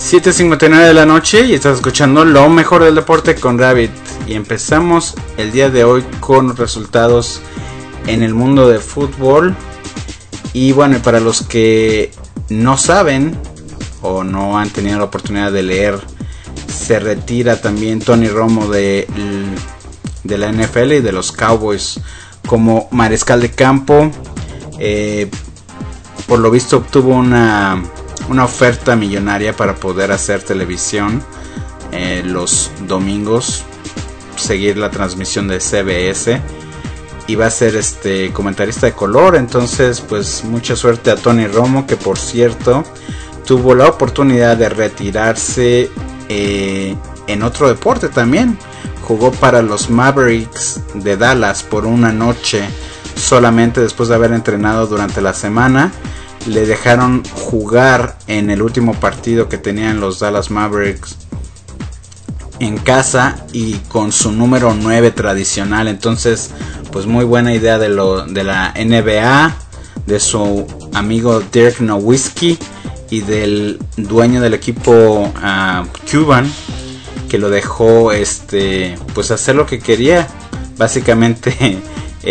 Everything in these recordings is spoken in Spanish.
7:59 de la noche y estás escuchando lo mejor del deporte con Rabbit. Y empezamos el día de hoy con resultados en el mundo de fútbol. Y bueno, para los que no saben o no han tenido la oportunidad de leer, se retira también Tony Romo de la NFL y de los Cowboys como mariscal de campo. Por lo visto obtuvo una oferta millonaria para poder hacer televisión los domingos, seguir la transmisión de CBS, y va a ser comentarista de color. Entonces pues mucha suerte a Tony Romo, que por cierto tuvo la oportunidad de retirarse en otro deporte también. Jugó para los Mavericks de Dallas por una noche solamente, después de haber entrenado durante la semana. Le dejaron jugar en el último partido que tenían los Dallas Mavericks en casa y con su número 9 tradicional. Entonces pues muy buena idea de la NBA, de su amigo Dirk Nowitzki y del dueño del equipo Cuban, que lo dejó pues hacer lo que quería. Básicamente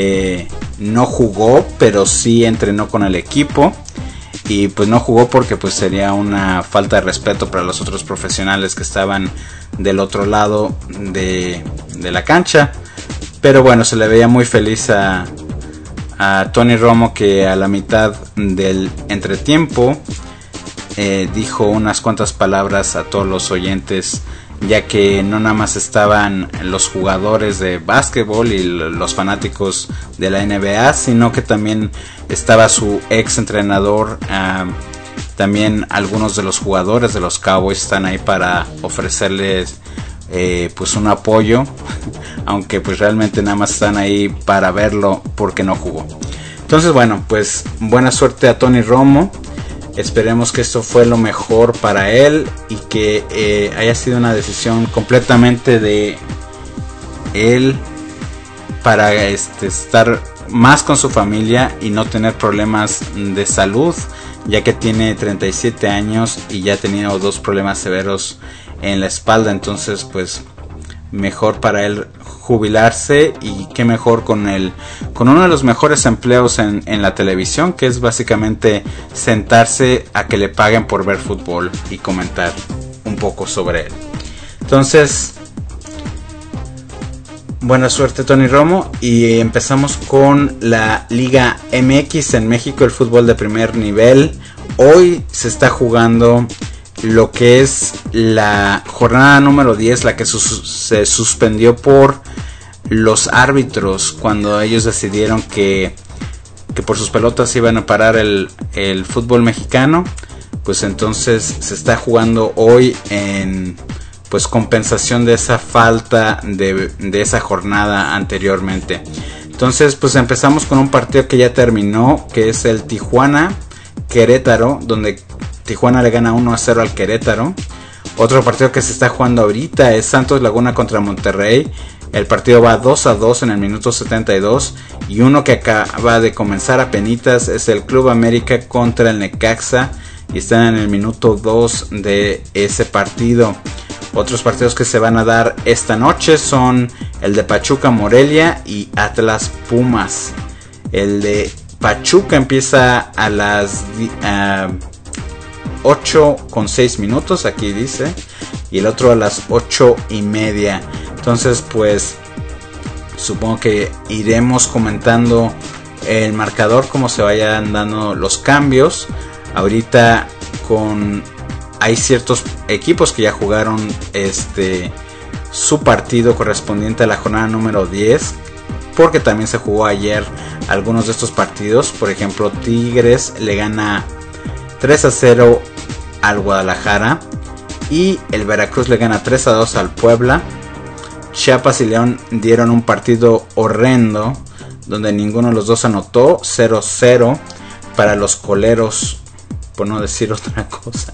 no jugó, pero sí entrenó con el equipo. Y pues no jugó porque pues sería una falta de respeto para los otros profesionales que estaban del otro lado de la cancha. Pero bueno, se le veía muy feliz a Tony Romo, que a la mitad del entretiempo dijo unas cuantas palabras a todos los oyentes, ya que no nada más estaban los jugadores de básquetbol y los fanáticos de la NBA, sino que también estaba su ex entrenador. También algunos de los jugadores de los Cowboys están ahí para ofrecerles pues un apoyo, aunque pues realmente nada más están ahí para verlo porque no jugó. Entonces bueno, pues buena suerte a Tony Romo. Esperemos que esto fue lo mejor para él y que haya sido una decisión completamente de él para estar más con su familia y no tener problemas de salud, ya que tiene 37 años y ya ha tenido 2 problemas severos en la espalda. Entonces pues mejor para él jubilarse, y qué mejor con uno de los mejores empleos en la televisión, que es básicamente sentarse a que le paguen por ver fútbol y comentar un poco sobre él. Entonces buena suerte Tony Romo. Y empezamos con la Liga MX en México, el fútbol de primer nivel. Hoy se está jugando lo que es la jornada número 10, la que se suspendió por los árbitros cuando ellos decidieron que por sus pelotas iban a parar el fútbol mexicano. Pues entonces se está jugando hoy en pues compensación de esa falta de esa jornada anteriormente. Entonces pues empezamos con un partido que ya terminó, que es el Tijuana Querétaro, donde Tijuana le gana 1-0 al Querétaro. Otro partido que se está jugando ahorita es Santos Laguna contra Monterrey. El partido va 2-2 en el minuto 72. Y uno que acaba de comenzar apenitas es el Club América contra el Necaxa, y están en el minuto 2 de ese partido. Otros partidos que se van a dar esta noche son el de Pachuca Morelia y Atlas Pumas. El de Pachuca empieza a las 8:06 aquí dice, y el otro a las 8:30. Entonces pues supongo que iremos comentando el marcador, cómo se vayan dando los cambios. Ahorita hay ciertos equipos que ya jugaron su partido correspondiente a la jornada número 10, porque también se jugó ayer algunos de estos partidos. Por ejemplo, Tigres le gana 3-0 al Guadalajara, y el Veracruz le gana 3-2 al Puebla. Chiapas y León dieron un partido horrendo, donde ninguno de los dos anotó. 0-0 para los coleros, por no decir otra cosa.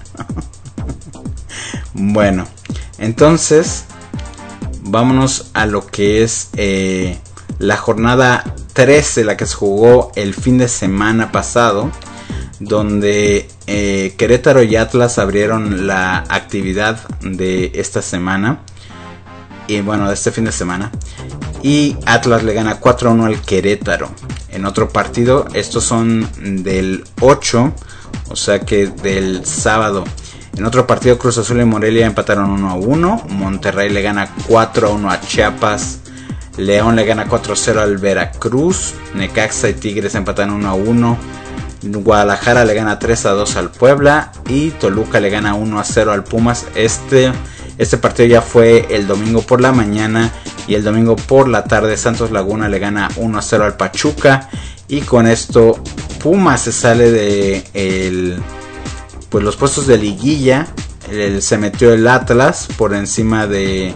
Bueno, entonces vámonos a lo que es la jornada 13, la que se jugó el fin de semana pasado, donde Querétaro y Atlas abrieron la actividad de esta semana, y bueno, de este fin de semana, y Atlas le gana 4-1 al Querétaro. En otro partido, estos son del 8, o sea que del sábado. En otro partido, Cruz Azul y Morelia empataron 1-1. Monterrey le gana 4-1 a Chiapas. León le gana 4-0 al Veracruz. Necaxa y Tigres empatan 1-1. Guadalajara le gana 3-2 al Puebla. Y Toluca le gana 1-0 al Pumas. Este partido ya fue el domingo por la mañana. Y el domingo por la tarde, Santos Laguna le gana 1-0 al Pachuca. Y con esto Pumas se sale de pues los puestos de liguilla. Se metió el Atlas por encima de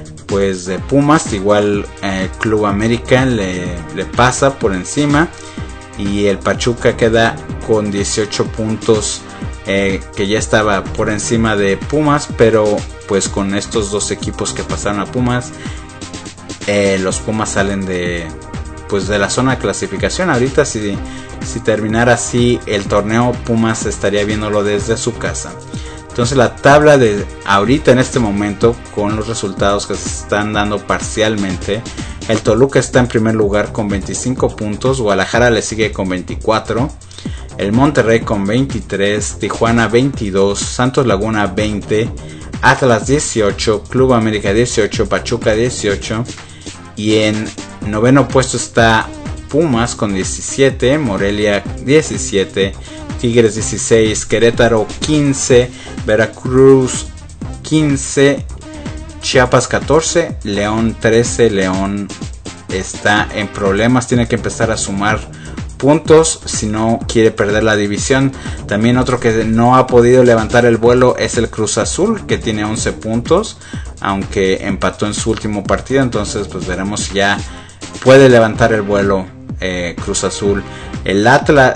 Pumas. Igual Club América le pasa por encima. Y el Pachuca queda con 18 puntos, que ya estaba por encima de Pumas. Pero pues con estos dos equipos que pasaron a Pumas, los Pumas salen de la zona de clasificación. Ahorita si terminara así el torneo, Pumas estaría viéndolo desde su casa. Entonces la tabla de ahorita en este momento, con los resultados que se están dando parcialmente, el Toluca está en primer lugar con 25 puntos, Guadalajara le sigue con 24, el Monterrey con 23, Tijuana 22, Santos Laguna 20, Atlas 18, Club América 18, Pachuca 18, y en noveno puesto está Pumas con 17, Morelia 17, Tigres 16, Querétaro 15, Veracruz 15, Chiapas 14, León 13. León está en problemas, tiene que empezar a sumar puntos si no quiere perder la división. También otro que no ha podido levantar el vuelo es el Cruz Azul, que tiene 11 puntos, aunque empató en su último partido. Entonces pues veremos si ya puede levantar el vuelo Cruz Azul. El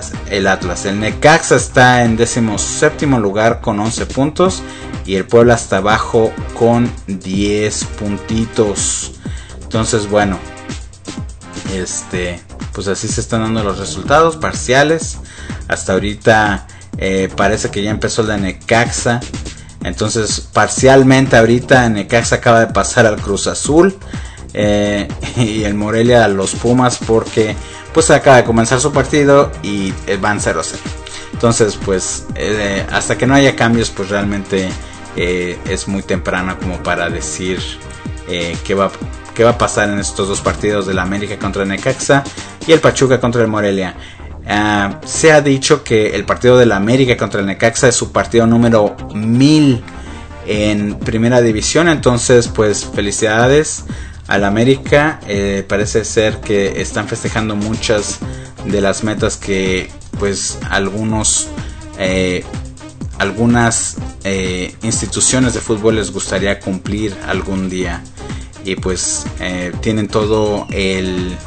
Necaxa está en 17º lugar con 11 puntos. Y el Puebla está abajo con 10 puntitos. Entonces bueno, pues así se están dando los resultados parciales. Hasta ahorita parece que ya empezó el de Necaxa. Entonces parcialmente ahorita Necaxa acaba de pasar al Cruz Azul. Y el Morelia a los Pumas, porque pues acaba de comenzar su partido y van 0-0. Entonces pues hasta que no haya cambios, pues realmente es muy temprano como para decir qué va a pasar en estos dos partidos del América contra el Necaxa y el Pachuca contra el Morelia. Se ha dicho que el partido del América contra el Necaxa es su partido número 1000 en primera división. Entonces pues felicidades al América. Parece ser que están festejando muchas de las metas que pues algunas instituciones de fútbol les gustaría cumplir algún día. Y pues tienen todo el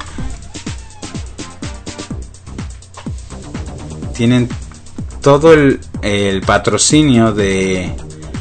patrocinio de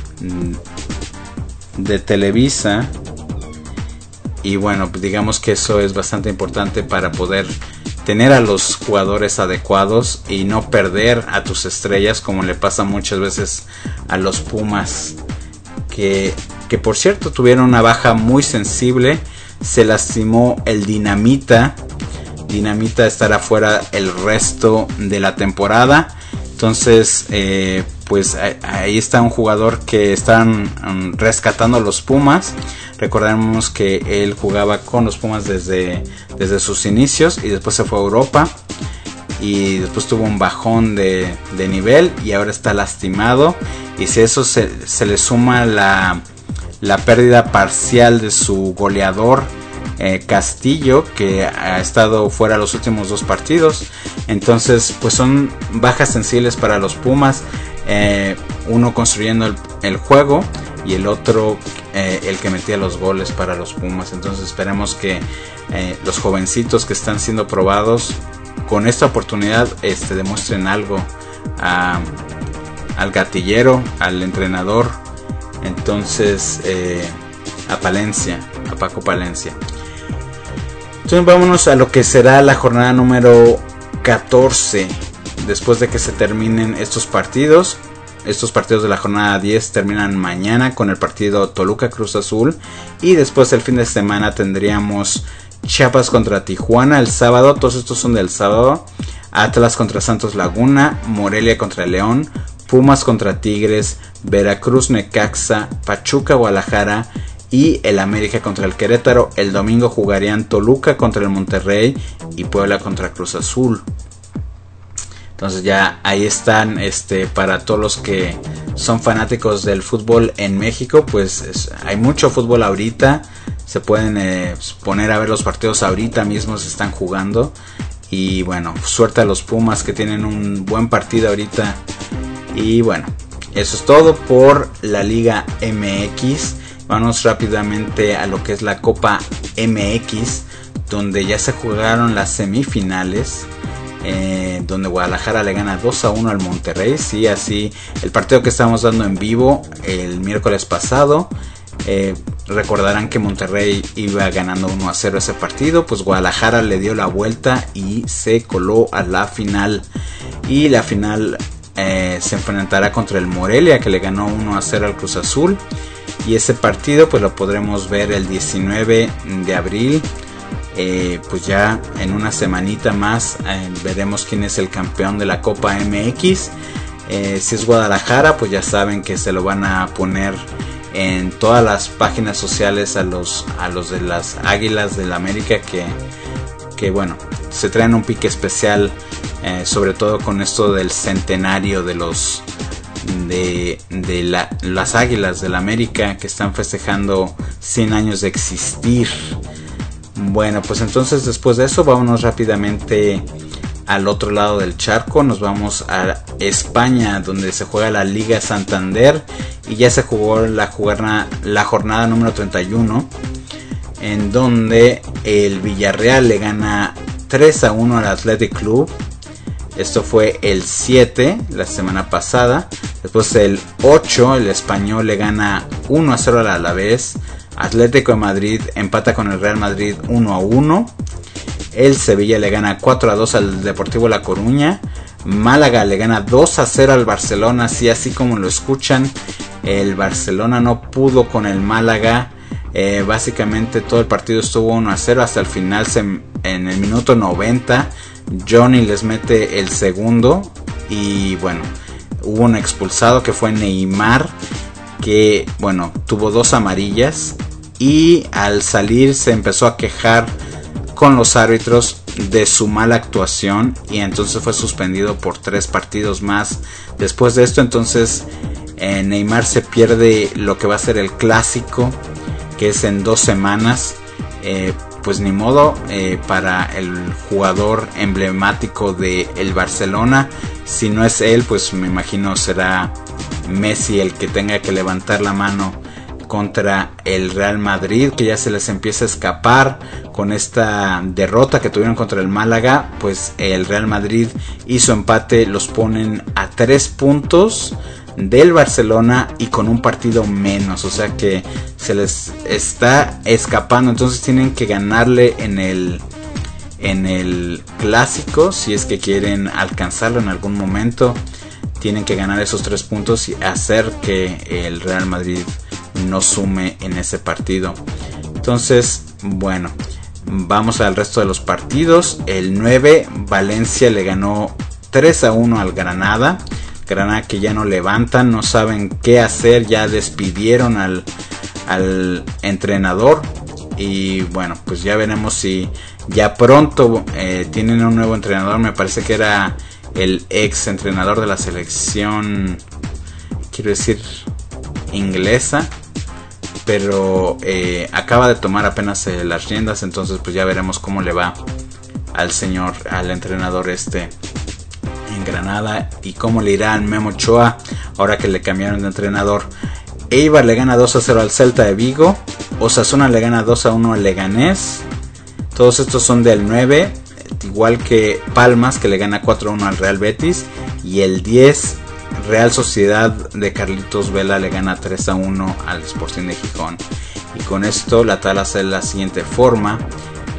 Televisa. Y bueno, digamos que eso es bastante importante para poder tener a los jugadores adecuados y no perder a tus estrellas, como le pasa muchas veces a los Pumas, que por cierto tuvieron una baja muy sensible. Se lastimó el Dinamita estará fuera el resto de la temporada. Entonces pues ahí está un jugador que están rescatando los Pumas. Recordemos que él jugaba con los Pumas desde sus inicios y después se fue a Europa y después tuvo un bajón de nivel y ahora está lastimado. Y si eso se le suma la pérdida parcial de su goleador Castillo, que ha estado fuera los últimos 2 partidos, entonces pues son bajas sensibles para los Pumas. Uno construyendo el juego y el otro el que metía los goles para los Pumas. Entonces esperemos que los jovencitos que están siendo probados con esta oportunidad demuestren algo al gatillero, al entrenador. Entonces a Paco Palencia. Entonces vámonos a lo que será la jornada número 14 después de que se terminen estos partidos de la jornada 10 terminan mañana con el partido Toluca Cruz Azul, y después el fin de semana tendríamos Chiapas contra Tijuana el sábado. Todos estos son del sábado. Atlas contra Santos Laguna, Morelia contra León, Pumas contra Tigres, Veracruz Necaxa, Pachuca Guadalajara y el América contra el Querétaro. El domingo jugarían Toluca contra el Monterrey y Puebla contra Cruz Azul. Entonces ya ahí están, para todos los que son fanáticos del fútbol en México, pues hay mucho fútbol ahorita. Se pueden poner a ver los partidos ahorita mismo, se están jugando. Y bueno, suerte a los Pumas que tienen un buen partido ahorita. Y bueno, eso es todo por la Liga MX. Vamos rápidamente a lo que es la Copa MX, donde ya se jugaron las semifinales. Donde Guadalajara le gana 2-1 al Monterrey. Sí, así el partido que estamos dando en vivo el miércoles pasado. Recordarán que Monterrey iba ganando 1-0 ese partido. Pues Guadalajara le dio la vuelta y se coló a la final. Y la final se enfrentará contra el Morelia, que le ganó 1-0 al Cruz Azul. Y ese partido pues lo podremos ver el 19 de abril. Pues ya en una semanita más veremos quién es el campeón de la Copa MX. Si es Guadalajara, pues ya saben que se lo van a poner en todas las páginas sociales a los de las Águilas del América, que bueno, se traen un pique especial, sobre todo con esto del centenario de las Águilas del América, que están festejando 100 años de existir. Bueno, pues entonces después de eso vámonos rápidamente al otro lado del charco. Nos vamos a España, donde se juega la Liga Santander y ya se jugó la jornada número 31, en donde el Villarreal le gana 3-1 al Athletic Club. Esto fue el 7 la semana pasada. Después el 8 el Español le gana 1-0 al Alavés. Atlético de Madrid empata con el Real Madrid 1-1. El Sevilla le gana 4-2 al Deportivo La Coruña. Málaga le gana 2-0 al Barcelona. Así como lo escuchan, el Barcelona no pudo con el Málaga. Básicamente todo el partido estuvo 1-0 hasta el final. En el minuto 90 Johnny les mete el segundo. Y bueno, hubo un expulsado que fue Neymar, que bueno, tuvo 2 amarillas. Y al salir se empezó a quejar con los árbitros de su mala actuación, y entonces fue suspendido por 3 partidos más. Después de esto entonces Neymar se pierde lo que va a ser el clásico, que es en 2 semanas. Pues ni modo, para el jugador emblemático de el Barcelona, si no es él, pues me imagino será Messi el que tenga que levantar la mano contra el Real Madrid, que ya se les empieza a escapar con esta derrota que tuvieron contra el Málaga. Pues el Real Madrid hizo empate, los ponen a 3 puntos del Barcelona y con un partido menos, o sea que se les está escapando. Entonces tienen que ganarle en el clásico si es que quieren alcanzarlo en algún momento. Tienen que ganar esos 3 puntos y hacer que el Real Madrid no sume en ese partido. Entonces, bueno, vamos al resto de los partidos. El 9, Valencia le ganó 3-1 al Granada. Granada que ya no levantan, no saben qué hacer, ya despidieron al entrenador. Y bueno, pues ya veremos si ya pronto tienen un nuevo entrenador. Me parece que era el ex entrenador de la selección, quiero decir, inglesa, pero acaba de tomar apenas las riendas. Entonces pues ya veremos cómo le va al entrenador en Granada, y cómo le irá al Memo Ochoa ahora que le cambiaron de entrenador. Eibar le gana 2-0 al Celta de Vigo. Osasuna le gana 2-1 al Leganés. Todos estos son del 9, igual que Palmas, que le gana 4-1 al Real Betis. Y el 10, Real Sociedad de Carlitos Vela le gana 3-1 al Sporting de Gijón. Y con esto la tabla es de la siguiente forma.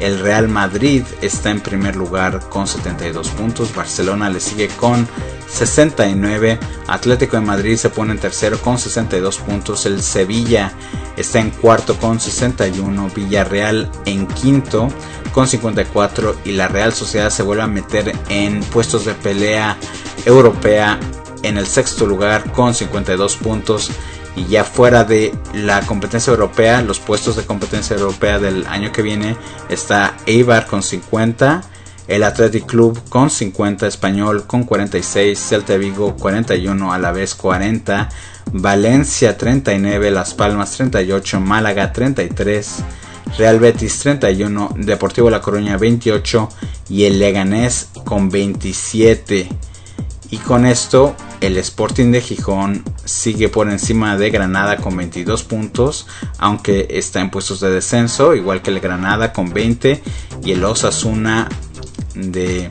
El Real Madrid está en primer lugar con 72 puntos. Barcelona le sigue con 69. Atlético de Madrid se pone en tercero con 62 puntos. El Sevilla está en cuarto con 61. Villarreal en quinto con 54. Y la Real Sociedad se vuelve a meter en puestos de pelea europea en el sexto lugar con 52 puntos. Y ya fuera de la competencia europea, los puestos de competencia europea del año que viene, está Eibar con 50, el Athletic Club con 50, Español con 46, Celta de Vigo 41, Alavés 40, Valencia 39, Las Palmas 38, Málaga 33, Real Betis 31, Deportivo La Coruña 28 y el Leganés con 27. Y con esto el Sporting de Gijón sigue por encima de Granada con 22 puntos, aunque está en puestos de descenso, igual que el Granada con 20, y el Osasuna de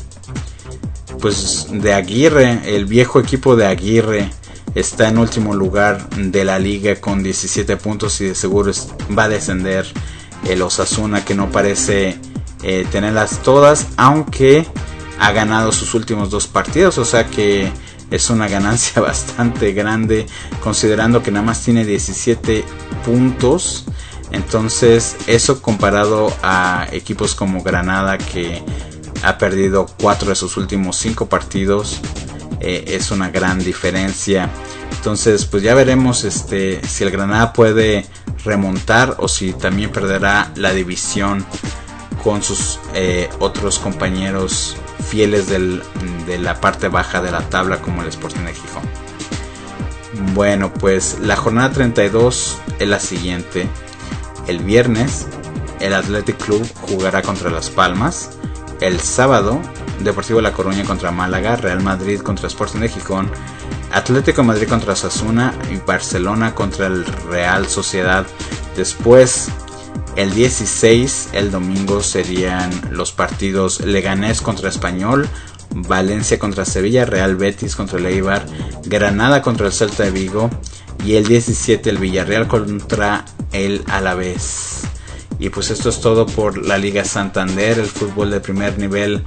Aguirre, el viejo equipo de Aguirre, está en último lugar de la liga con 17 puntos y de seguro va a descender el Osasuna, que no parece tenerlas todas, aunque ha ganado sus últimos 2 partidos, o sea que es una ganancia bastante grande considerando que nada más tiene 17 puntos. Entonces eso comparado a equipos como Granada, que ha perdido 4 de sus últimos 5 partidos, es una gran diferencia. Entonces pues ya veremos si el Granada puede remontar o si también perderá la división con sus otros compañeros fieles de la parte baja de la tabla, como el Sporting de Gijón. Bueno, pues la jornada 32 es la siguiente. El viernes el Athletic Club jugará contra Las Palmas. El sábado Deportivo La Coruña contra Málaga, Real Madrid contra Sporting de Gijón, Atlético de Madrid contra Osasuna y Barcelona contra el Real Sociedad. Después el 16, el domingo, serían los partidos Leganés contra Español, Valencia contra Sevilla, Real Betis contra el Eibar, Granada contra el Celta de Vigo y el 17 el Villarreal contra el Alavés. Y pues esto es todo por la Liga Santander, el fútbol de primer nivel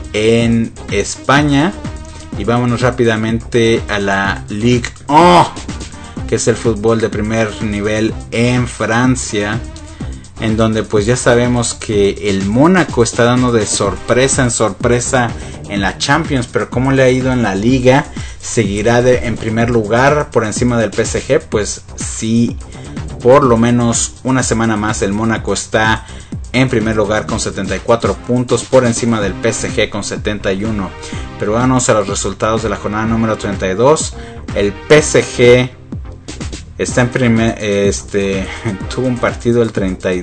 en España. Y vámonos rápidamente a la Ligue 1, que es el fútbol de primer nivel en Francia, en donde pues ya sabemos que el Mónaco está dando de sorpresa en sorpresa en la Champions, pero cómo le ha ido en la Liga, seguirá en primer lugar por encima del PSG. Pues sí, por lo menos una semana más el Mónaco está en primer lugar con 74 puntos por encima del PSG con 71. Pero vamos a los resultados de la jornada número 32. El PSG está en tuvo un partido el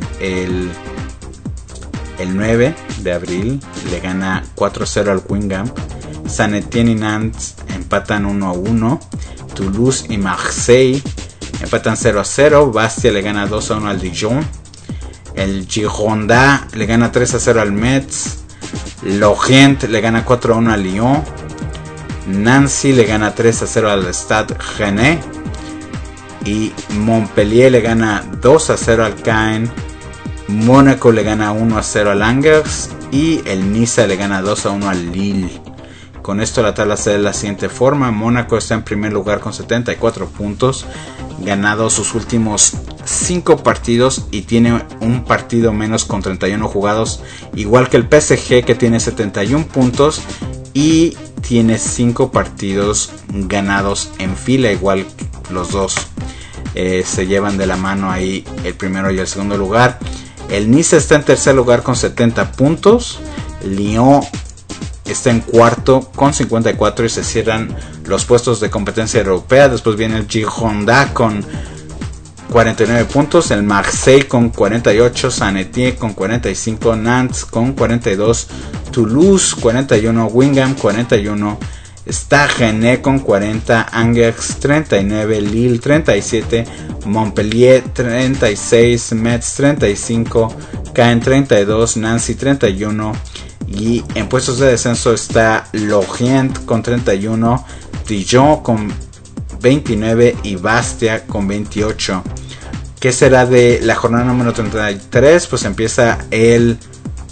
9 de abril, le gana 4-0 al Guingamp. Saint Etienne y Nantes empatan 1-1. Toulouse y Marseille empatan 0-0. Bastia le gana 2-1 al Dijon. El Girondins le gana 3-0 al Metz. Lorient le gana 4-1 al Lyon. Nancy le gana 3-0 al Stade Rennais. Y Montpellier le gana 2-0 al Caen. Mónaco le gana 1-0 al Angers. Y el Niza le gana 2-1 al Lille. Con esto la tabla se da de la siguiente forma. Mónaco está en primer lugar con 74 puntos. Ganado sus últimos 5 partidos y tiene un partido menos con 31 jugados. Igual que el PSG, que tiene 71 puntos y tiene 5 partidos ganados en fila. Igual los dos se llevan de la mano ahí el primero y el segundo lugar. El Nice está en tercer lugar con 70 puntos. Lyon está en cuarto con 54 y se cierran los puestos de competencia europea. Después viene el Girondins con 49 puntos, el Marseille con 48, Saint Etienne con 45, Nantes con 42, Toulouse 41, Guingamp 41, Stade Rennais con 40, Angers 39, Lille 37, Montpellier 36, Metz 35, Caen 32, Nancy 31. Y en puestos de descenso está Lorient con 31, Dijon con 29 y Bastia con 28. ¿Qué será de la jornada número 33? Pues empieza el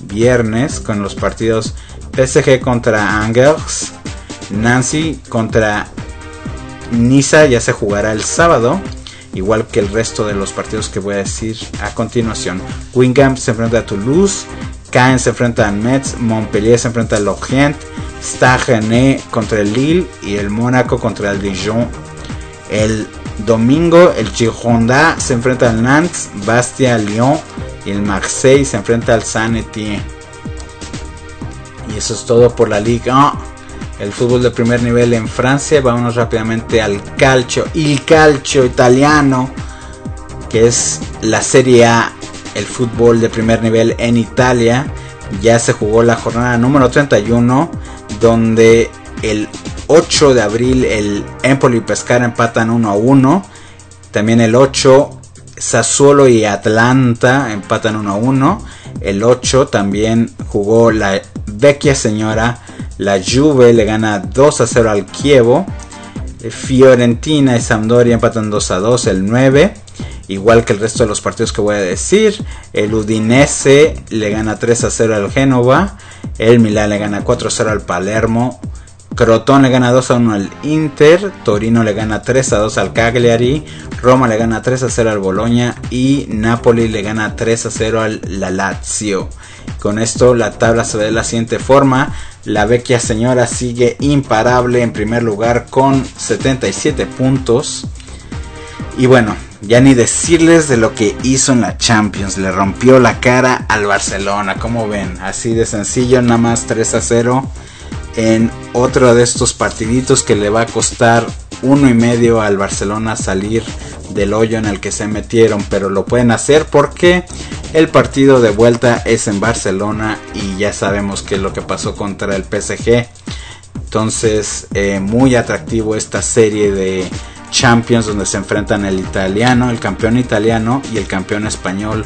viernes con los partidos PSG contra Angers, Nancy contra Niza ya se jugará el sábado, igual que el resto de los partidos que voy a decir a continuación. Guingamp se enfrenta a Toulouse, Caen se enfrenta a Metz, Montpellier se enfrenta a Lorient, Stade Rennais contra el Lille y el Mónaco contra el Dijon. El domingo el Girondins se enfrenta al Nantes, Bastia al Lyon y el Marseille se enfrenta al Saint-Étienne. Y eso es todo por la Ligue 1. El fútbol de primer nivel en Francia. Vámonos rápidamente al calcio, il calcio italiano, que es la Serie A, el fútbol de primer nivel en Italia. Ya se jugó la jornada número 31, donde el 8 de abril el Empoli y Pescara empatan 1-1. También el 8 Sassuolo y Atlanta empatan 1-1. El 8 también jugó la Vecchia Señora. La Juve le gana 2-0 al Chievo. Fiorentina y Sampdoria empatan 2-2 el 9. Igual que el resto de los partidos que voy a decir. El Udinese le gana 3-0 al Génova. El Milán le gana 4-0 al Palermo. Crotone le gana 2-1 al Inter. Torino le gana 3-2 al Cagliari. Roma le gana 3-0 al Bologna. Y Napoli le gana 3-0 al la Lazio. Con esto la tabla se ve de la siguiente forma. La Vecchia Señora sigue imparable en primer lugar con 77 puntos. Y bueno, ya ni decirles de lo que hizo en la Champions. Le rompió la cara al Barcelona. Como ven, así de sencillo, nada más 3-0 en otro de estos partiditos que le va a costar 1.5 al Barcelona salir del hoyo en el que se metieron. Pero lo pueden hacer porque el partido de vuelta es en Barcelona y ya sabemos qué es lo que pasó contra el PSG. Entonces muy atractivo esta serie de Champions donde se enfrentan el italiano, el campeón italiano y el campeón español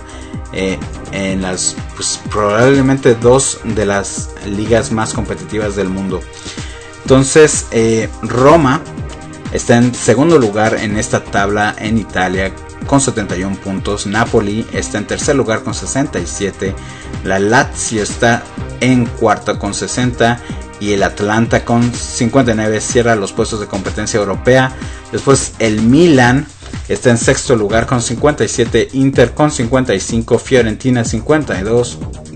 en las probablemente dos de las ligas más competitivas del mundo. Entonces Roma está en segundo lugar en esta tabla en Italia con 71 puntos. Napoli está en tercer lugar con 67. La Lazio está en cuarto con 60. Y el Atlanta con 59 cierra los puestos de competencia europea. Después el Milan está en sexto lugar con 57. Inter con 55. Fiorentina 52.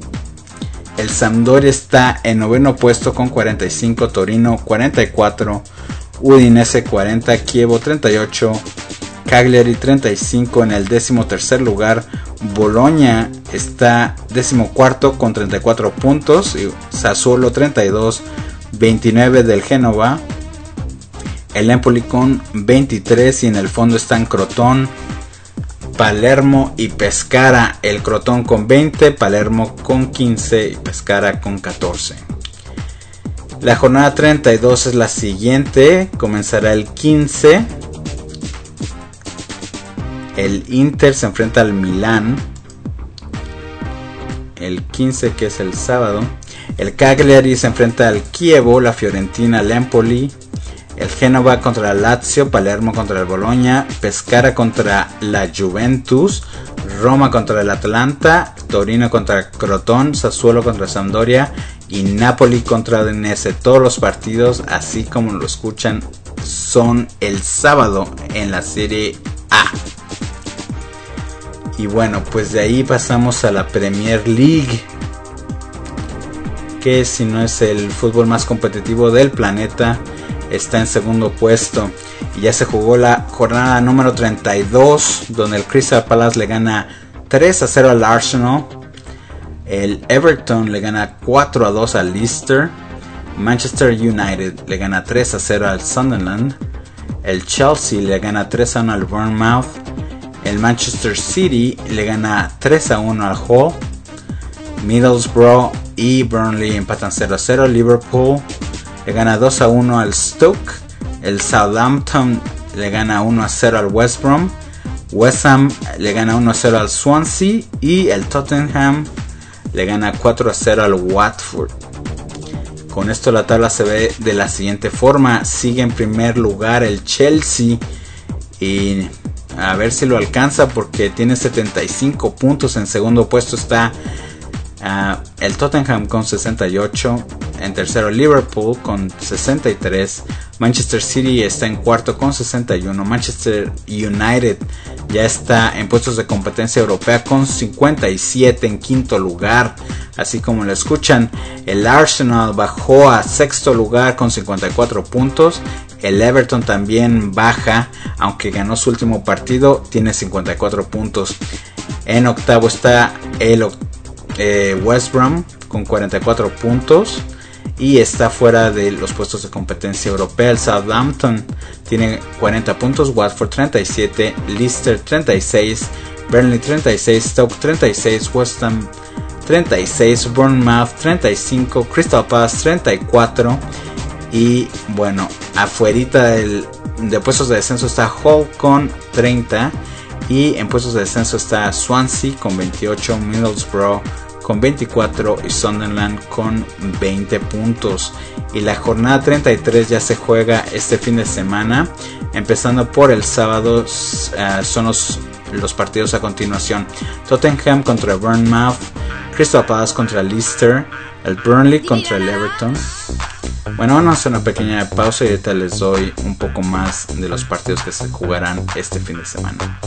El Sampdoria está en noveno puesto con 45. Torino 44. Udinese 40. Chievo 38. Cagliari 35 en el 13º lugar. Bologna está 14º con 34 puntos. Y Sassuolo 32, 29 del Génova. El Empoli con 23 y en el fondo están Crotone, Palermo y Pescara. El Crotone con 20, Palermo con 15 y Pescara con 14. La jornada 32 es la siguiente. Comenzará el 15. El Inter se enfrenta al Milán. El 15, que es el sábado. El Cagliari se enfrenta al Chievo. La Fiorentina al Empoli. El Génova contra la Lazio. Palermo contra el Bologna. Pescara contra la Juventus. Roma contra el Atlanta. Torino contra Crotone. Sassuolo contra Sampdoria. Y Napoli contra Udinese. Todos los partidos, así como lo escuchan, son el sábado en la Serie A. Y bueno, pues de ahí pasamos a la Premier League, que si no es el fútbol más competitivo del planeta, está en segundo puesto. Y ya se jugó la jornada número 32, donde el Crystal Palace le gana 3-0 al Arsenal. El Everton le gana 4-2 al Leicester. Manchester United le gana 3-0 al Sunderland. El Chelsea le gana 3-1 al Bournemouth. El Manchester City le gana 3-1 al Hull. Middlesbrough y Burnley empatan 0-0. Liverpool le gana 2-1 al Stoke. El Southampton le gana 1-0 al West Brom. West Ham le gana 1-0 al Swansea. Y el Tottenham le gana 4-0 al Watford. Con esto la tabla se ve de la siguiente forma. Sigue en primer lugar el Chelsea. Y a ver si lo alcanza porque tiene 75 puntos. En segundo puesto está El Tottenham con 68, en tercero Liverpool con 63, Manchester City está en cuarto con 61, Manchester United ya está en puestos de competencia europea con 57 en quinto lugar, así como lo escuchan. El Arsenal bajó a sexto lugar con 54 puntos, el Everton también baja, aunque ganó su último partido, tiene 54 puntos. En octavo está el West Brom con 44 puntos y está fuera de los puestos de competencia europea. El Southampton tiene 40 puntos, Watford 37, Leicester 36, Burnley 36, Stoke 36, West Ham 36, Bournemouth 35, Crystal Palace 34 y bueno, afuerita de puestos de descenso está Hull con 30 y en puestos de descenso está Swansea con 28, Middlesbrough con 24 y Sunderland con 20 puntos. Y la jornada 33 ya se juega este fin de semana. Empezando por el sábado, son los partidos a continuación: Tottenham contra Bournemouth, Crystal Palace contra Leicester, el Burnley contra el Everton. Bueno, vamos a hacer una pequeña pausa y ahorita les doy un poco más de los partidos que se jugarán este fin de semana.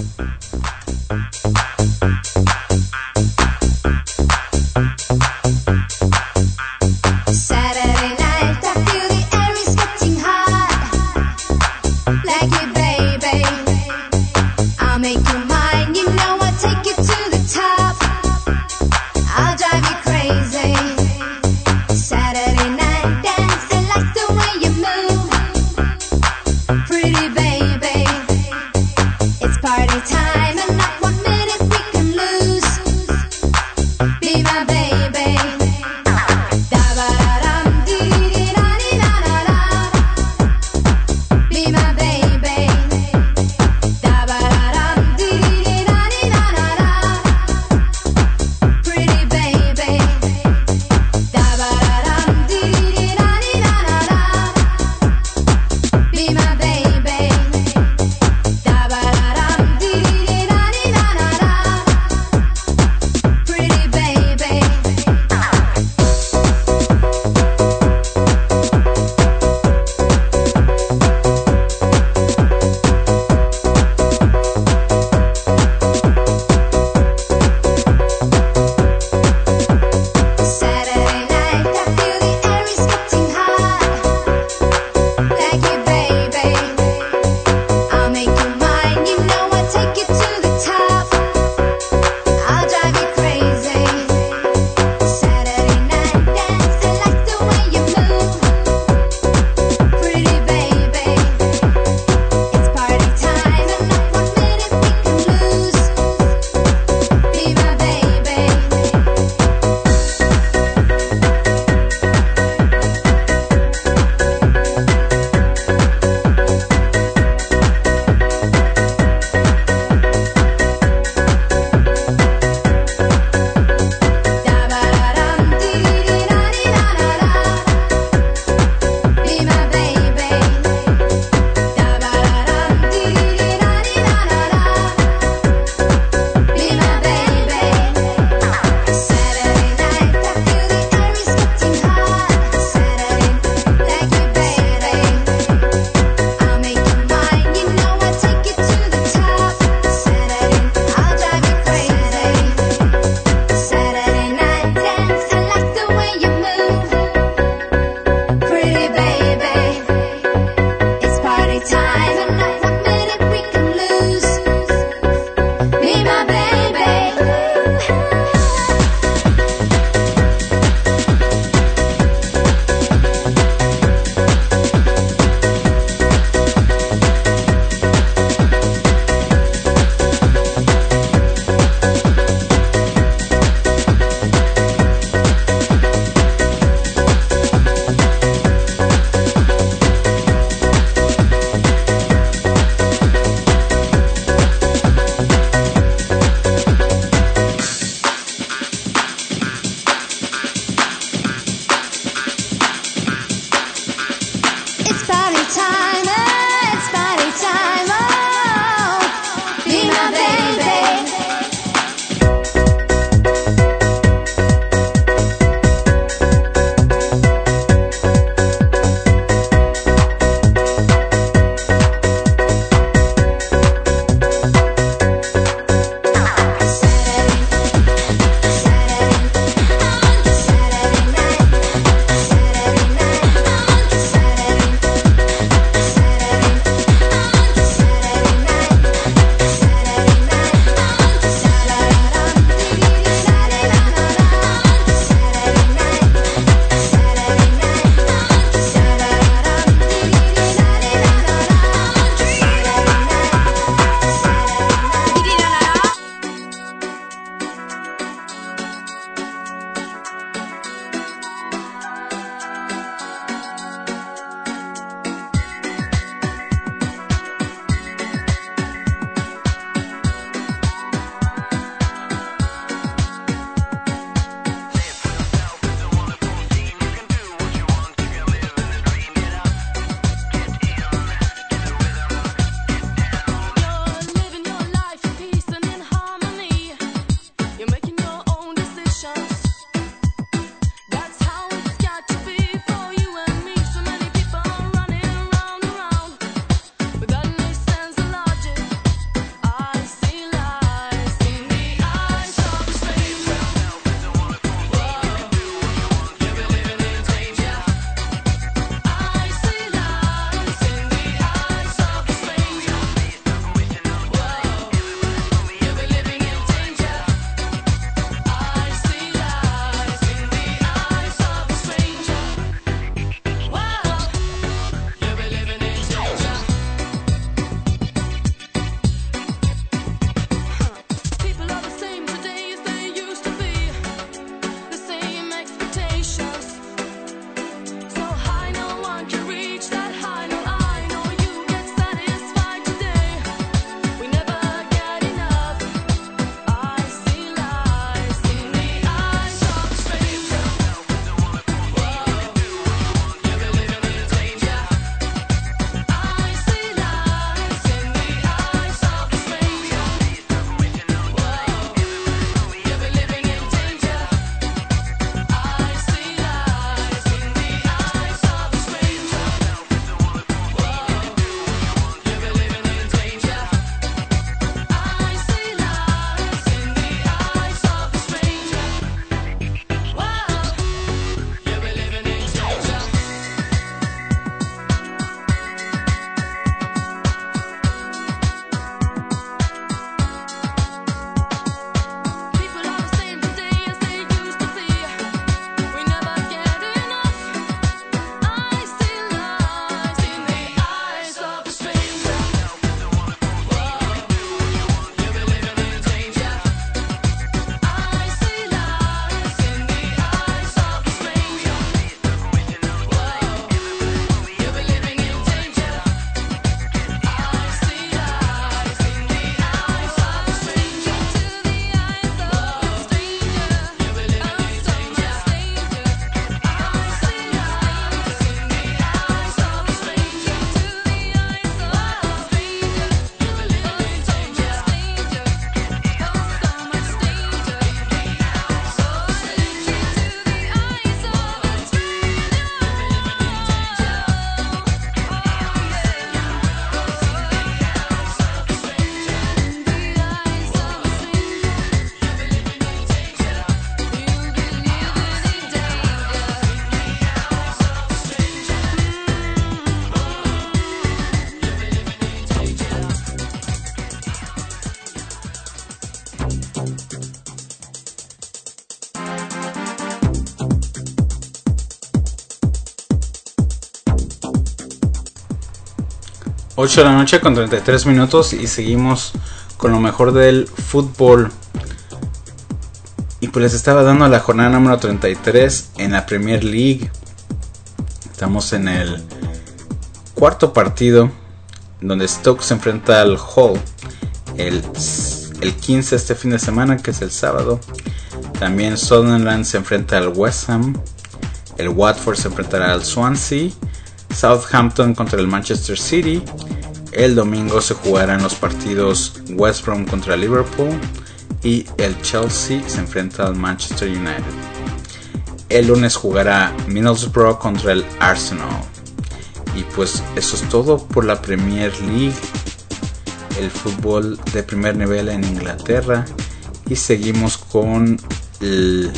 8 de la noche con 33 minutos y seguimos con lo mejor del fútbol. Y pues les estaba dando la jornada número 33 en la Premier League. Estamos en el cuarto partido, donde Stoke se enfrenta al Hull el 15 este fin de semana, que es el sábado. También Sunderland se enfrenta al West Ham. El Watford se enfrentará al Swansea. Southampton contra el Manchester City. El domingo se jugarán los partidos West Brom contra Liverpool. Y el Chelsea se enfrenta al Manchester United. El lunes jugará Middlesbrough contra el Arsenal. Y pues eso es todo por la Premier League, el fútbol de primer nivel en Inglaterra. Y seguimos con el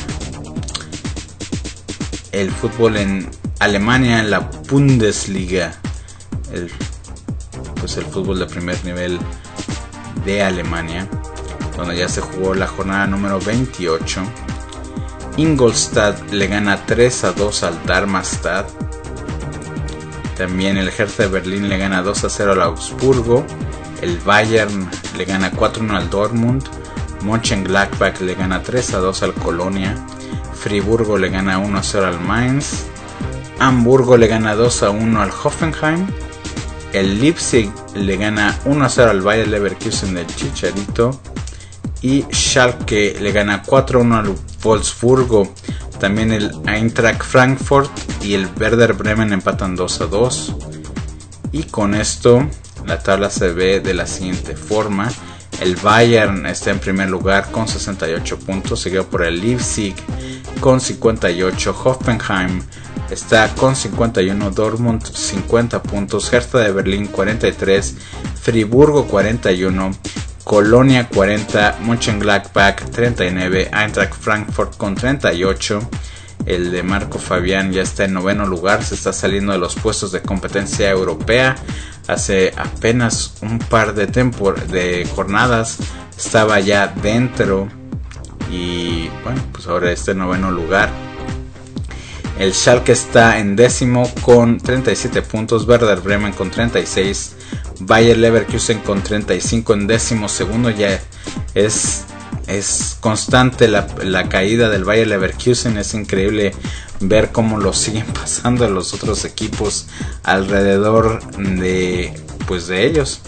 fútbol en Alemania, en la Bundesliga, el fútbol de primer nivel de Alemania, donde ya se jugó la jornada número 28. Ingolstadt le gana 3-2 al Darmstadt. También el Hertha de Berlín le gana 2-0 al Augsburgo. El Bayern le gana 4-1 al Dortmund. Mönchengladbach le gana 3-2 al Colonia. Friburgo le gana 1-0 al Mainz. Hamburgo le gana 2-1 al Hoffenheim. El Leipzig le gana 1-0 al Bayer Leverkusen del Chicharito. Y Schalke le gana 4-1 al Wolfsburgo. También el Eintracht Frankfurt y el Werder Bremen empatan 2-2. Y con esto la tabla se ve de la siguiente forma. El Bayern está en primer lugar con 68 puntos, seguido por el Leipzig con 58, Hoffenheim está con 51, Dortmund 50 puntos, Hertha de Berlín 43, Friburgo 41, Colonia 40, Mönchengladbach 39, Eintracht Frankfurt con 38. El de Marco Fabián ya está en noveno lugar, se está saliendo de los puestos de competencia europea. Hace apenas un par de jornadas estaba ya dentro y bueno, pues ahora está en noveno lugar. El Schalke está en décimo con 37 puntos, Werder Bremen con 36, Bayer Leverkusen con 35 en décimo segundo. Ya es constante la caída del Bayer Leverkusen. Es increíble ver cómo lo siguen pasando los otros equipos alrededor de ellos.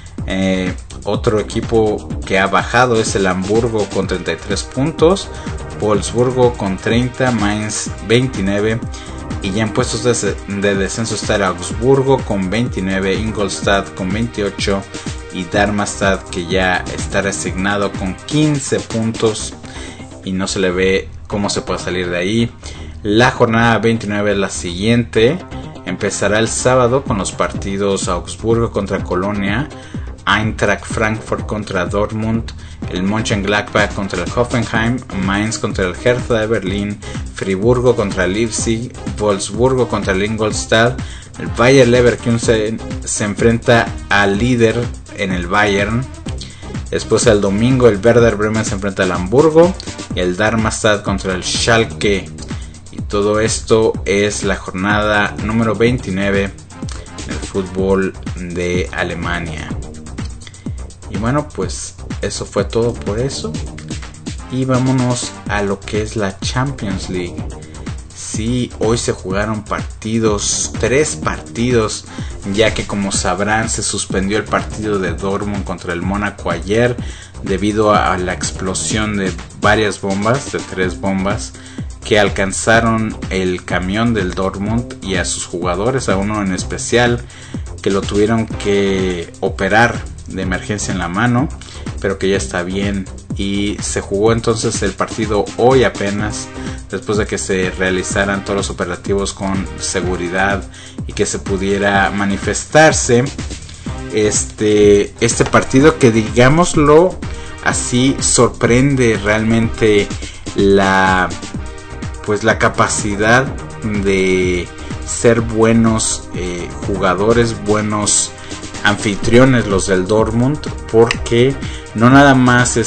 Otro equipo que ha bajado es el Hamburgo con 33 puntos, Wolfsburgo con 30, Mainz 29 y ya en puestos de descenso está el Augsburgo con 29, Ingolstadt con 28 y Darmstadt, que ya está resignado con 15 puntos y no se le ve cómo se puede salir de ahí. La jornada 29 es la siguiente. Empezará el sábado con los partidos Augsburgo contra Colonia, Eintracht Frankfurt contra Dortmund, el Mönchengladbach contra el Hoffenheim, Mainz contra el Hertha de Berlín, Friburgo contra Leipzig, Wolfsburgo contra el Ingolstadt. El Bayer Leverkusen se enfrenta al líder en el Bayern. Después el domingo el Werder Bremen se enfrenta al Hamburgo y el Darmstadt contra el Schalke. Y todo esto es la jornada número 29 del fútbol de Alemania. Y bueno, pues eso fue todo por eso. Y vámonos a lo que es la Champions League. Sí, hoy se jugaron tres partidos, ya que como sabrán se suspendió el partido de Dortmund contra el Mónaco ayer debido a la explosión de varias bombas, de 3 bombas que alcanzaron el camión del Dortmund y a sus jugadores, a uno en especial que lo tuvieron que operar de emergencia en la mano, pero que ya está bien. Y se jugó entonces el partido hoy apenas, después de que se realizaran todos los operativos con seguridad y que se pudiera manifestarse este partido, que digámoslo así sorprende realmente la capacidad de ser buenos jugadores, buenos anfitriones los del Dortmund, porque no nada más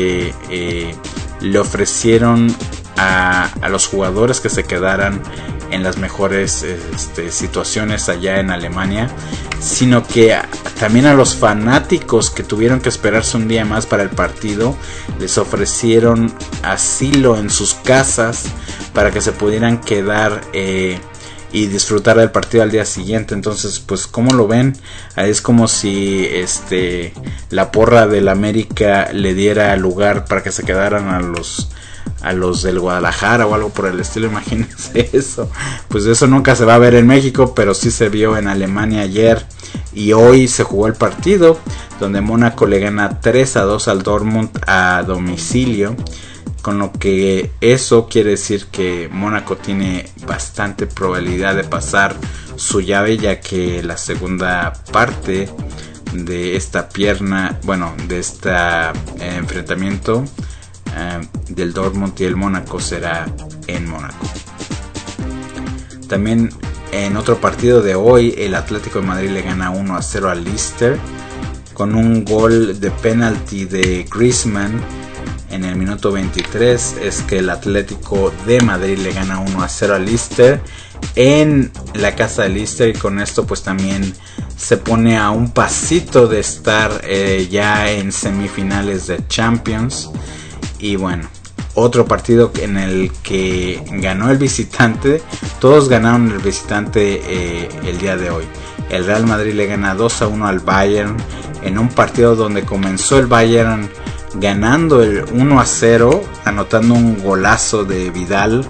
le ofrecieron a los jugadores que se quedaran en las mejores situaciones allá en Alemania, sino que también a los fanáticos que tuvieron que esperarse un día más para el partido les ofrecieron asilo en sus casas para que se pudieran quedar y disfrutar del partido al día siguiente. Entonces, pues, ¿cómo lo ven? Es como si la porra del América le diera lugar para que se quedaran a los del Guadalajara o algo por el estilo. Imagínense eso. Pues eso nunca se va a ver en México, pero sí se vio en Alemania ayer. Y hoy se jugó el partido donde Mónaco le gana 3-2 al Dortmund a domicilio, con lo que eso quiere decir que Mónaco tiene bastante probabilidad de pasar su llave, ya que la segunda parte de esta de este enfrentamiento del Dortmund y el Mónaco será en Mónaco. También en otro partido de hoy, el Atlético de Madrid le gana 1-0 al Leicester con un gol de penalti de Griezmann en el minuto 23. Es que el Atlético de Madrid le gana 1-0 al Leicester en la casa de Leicester, y con esto pues también se pone a un pasito de estar ya en semifinales de Champions. Y bueno, otro partido en el que ganó el visitante. Todos ganaron el visitante el día de hoy. El Real Madrid le gana 2-1 al Bayern en un partido donde comenzó el Bayern ganando el 1-0, anotando un golazo de Vidal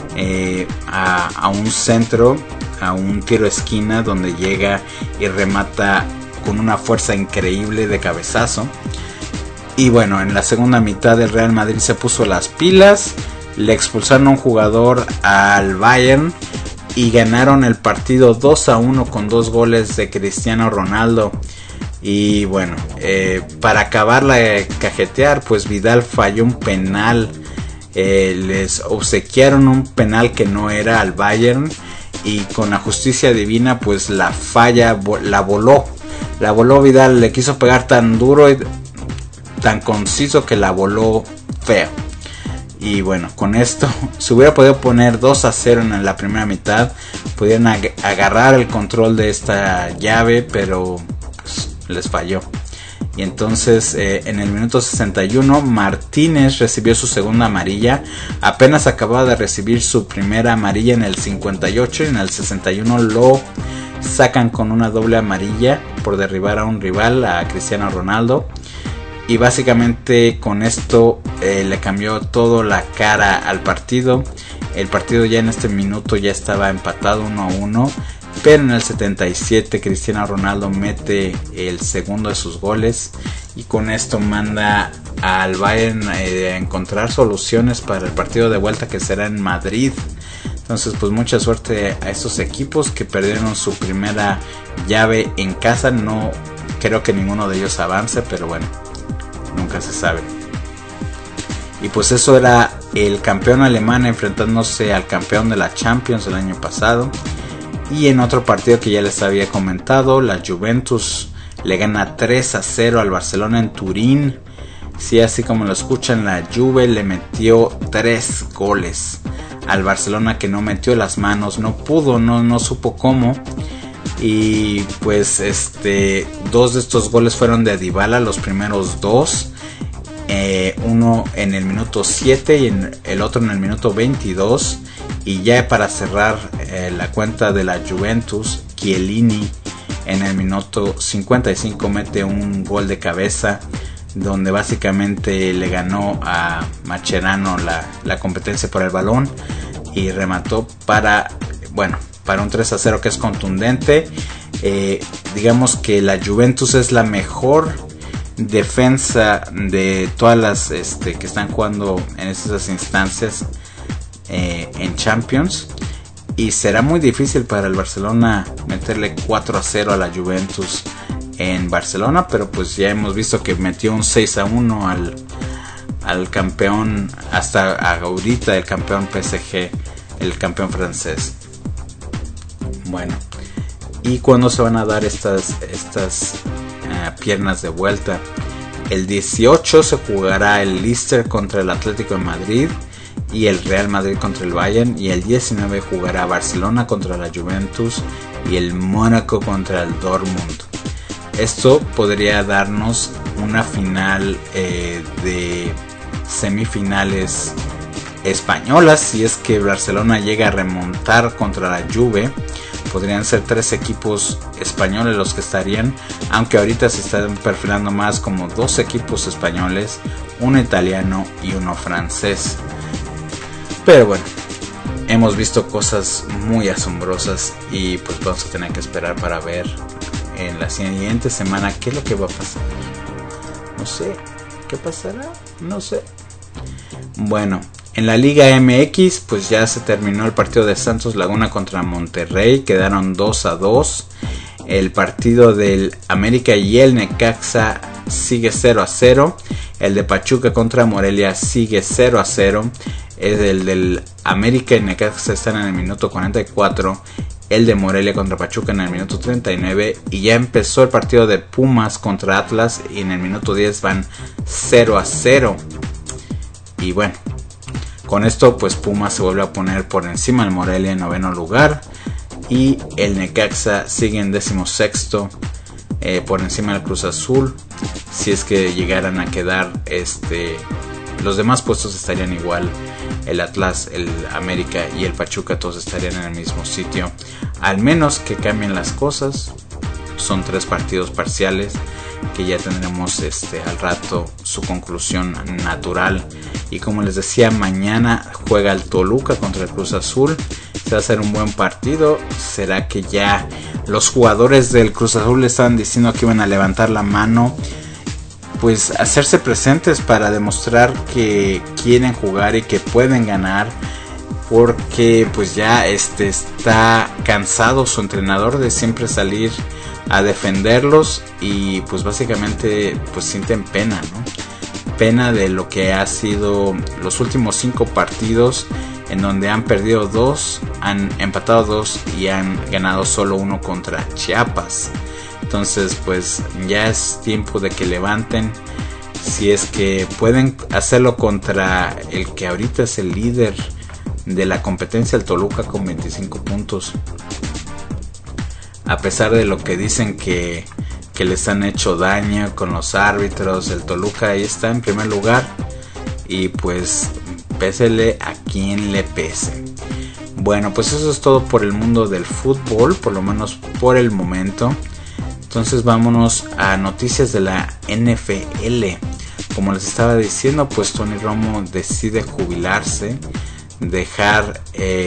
a un centro, a un tiro de esquina, donde llega y remata con una fuerza increíble de cabezazo. Y bueno, en la segunda mitad el Real Madrid se puso las pilas, le expulsaron a un jugador al Bayern y ganaron el partido 2-1 con 2 goles de Cristiano Ronaldo. Y bueno, para acabarla de cajetear, pues Vidal falló un penal, les obsequiaron un penal que no era al Bayern, y con la justicia divina pues la falla, la voló Vidal, le quiso pegar tan duro y tan conciso que la voló feo. Y bueno, con esto se hubiera podido poner 2-0 en la primera mitad, pudieron agarrar el control de esta llave, pero pues, les falló. Y entonces en el minuto 61 Martínez recibió su segunda amarilla. Apenas acababa de recibir su primera amarilla en el 58, y en el 61 lo sacan con una doble amarilla por derribar a un rival, a Cristiano Ronaldo. Y básicamente con esto le cambió todo la cara al partido. El partido ya en este minuto ya estaba empatado 1-1. Pero en el 77 Cristiano Ronaldo mete el segundo de sus goles. Y con esto manda al Bayern a encontrar soluciones para el partido de vuelta, que será en Madrid. Entonces pues mucha suerte a estos equipos que perdieron su primera llave en casa. No creo que ninguno de ellos avance, pero bueno, nunca se sabe. Y pues eso era el campeón alemán enfrentándose al campeón de la Champions el año pasado. Y en otro partido que ya les había comentado, la Juventus le gana 3-0 al Barcelona en Turín. Sí, así como lo escuchan, la Juve le metió 3 goles al Barcelona, que no metió las manos, no pudo, no supo cómo. Y pues 2 de estos goles fueron de Dybala, los primeros 2. Uno en el minuto 7 y el otro en el minuto 22. Y ya para cerrar la cuenta de la Juventus, Chiellini en el minuto 55 mete un gol de cabeza, donde básicamente le ganó a Mascherano la competencia por el balón y remató para un 3-0 que es contundente. Digamos que la Juventus es la mejor defensa de todas las que están jugando en estas instancias en Champions, y será muy difícil para el Barcelona meterle 4-0 a la Juventus en Barcelona, pero pues ya hemos visto que metió un 6-1 al campeón, hasta ahorita el campeón PSG, el campeón francés. Bueno, ¿y cuándo se van a dar estas piernas de vuelta? El 18 se jugará el Leicester contra el Atlético de Madrid, y el Real Madrid contra el Bayern, y el 19 jugará Barcelona contra la Juventus y el Mónaco contra el Dortmund. Esto podría darnos una final de semifinales españolas, si es que Barcelona llega a remontar contra la Juve. Podrían ser 3 equipos españoles los que estarían, aunque ahorita se están perfilando más como 2 equipos españoles, uno italiano y uno francés. Pero bueno, hemos visto cosas muy asombrosas y pues vamos a tener que esperar para ver en la siguiente semana qué es lo que va a pasar. No sé, ¿qué pasará? No sé. Bueno, en la Liga MX pues ya se terminó el partido de Santos Laguna contra Monterrey, quedaron 2-2. El partido del América y el Necaxa sigue 0-0. El de Pachuca contra Morelia sigue 0-0. El del América y Necaxa están en el minuto 44. El de Morelia contra Pachuca en el minuto 39. Y ya empezó el partido de Pumas contra Atlas y en el minuto 10 van 0-0. Y bueno, con esto pues Pumas se vuelve a poner por encima del Morelia en 9º lugar. Y el Necaxa sigue en 16º por encima del Cruz Azul. Si es que llegaran a quedar los demás puestos estarían igual. El Atlas, el América y el Pachuca todos estarían en el mismo sitio. Al menos que cambien las cosas. Son 3 partidos parciales que ya tendremos al rato su conclusión natural. Y como les decía, mañana juega el Toluca contra el Cruz Azul. Se va a hacer un buen partido. ¿Será que ya los jugadores del Cruz Azul le estaban diciendo que iban a levantar la mano? Pues hacerse presentes para demostrar que quieren jugar y que pueden ganar, porque pues ya está cansado su entrenador de siempre salir a defenderlos y pues básicamente pues sienten pena, ¿no? Pena de lo que ha sido los últimos 5 partidos, en donde han perdido 2, han empatado 2 y han ganado solo 1 contra Chiapas. Entonces pues ya es tiempo de que levanten. Si es que pueden hacerlo contra el que ahorita es el líder de la competencia, el Toluca, con 25 puntos. A pesar de lo que dicen que les han hecho daño con los árbitros, el Toluca ahí está en primer lugar. Y pues pésele a quien le pese. Bueno, pues eso es todo por el mundo del fútbol, por lo menos por el momento. Entonces vámonos a noticias de la NFL. Como les estaba diciendo, pues Tony Romo decide jubilarse, dejar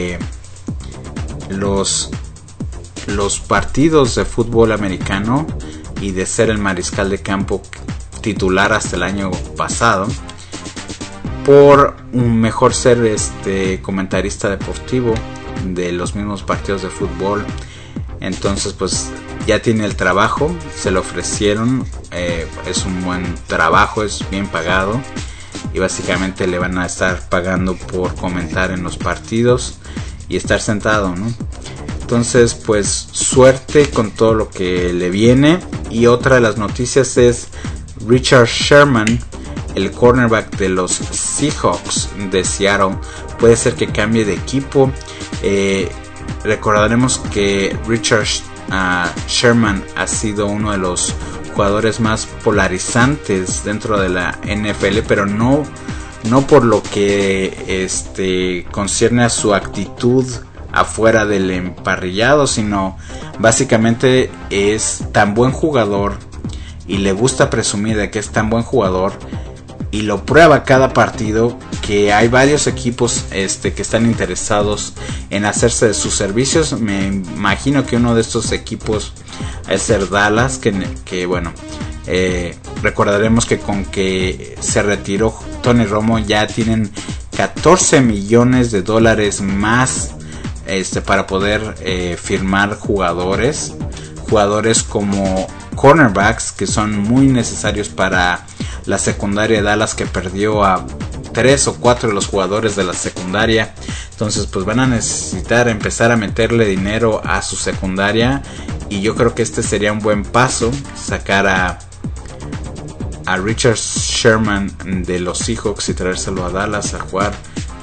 los partidos de fútbol americano y de ser el mariscal de campo titular hasta el año pasado, por mejor ser comentarista deportivo de los mismos partidos de fútbol. Entonces pues ya tiene el trabajo, se lo ofrecieron, es un buen trabajo, es bien pagado y básicamente le van a estar pagando por comentar en los partidos y estar sentado, ¿no? Entonces pues suerte con todo lo que le viene. Y otra de las noticias es Richard Sherman, el cornerback de los Seahawks de Seattle, puede ser que cambie de equipo. Recordaremos que Richard Sherman ha sido uno de los jugadores más polarizantes dentro de la NFL, pero no por lo que concierne a su actitud afuera del emparrillado, sino básicamente es tan buen jugador y le gusta presumir de que es tan buen jugador y lo prueba cada partido, que hay varios equipos que están interesados en hacerse de sus servicios. Me imagino que uno de estos equipos es el Dallas, que bueno, recordaremos que con que se retiró Tony Romo ya tienen $14 millones más para poder firmar jugadores como cornerbacks, que son muy necesarios para la secundaria de Dallas, que perdió a 3 o 4 de los jugadores de la secundaria. Entonces pues van a necesitar empezar a meterle dinero a su secundaria, y yo creo que este sería un buen paso, sacar a Richard Sherman de los Seahawks y traérselo a Dallas a jugar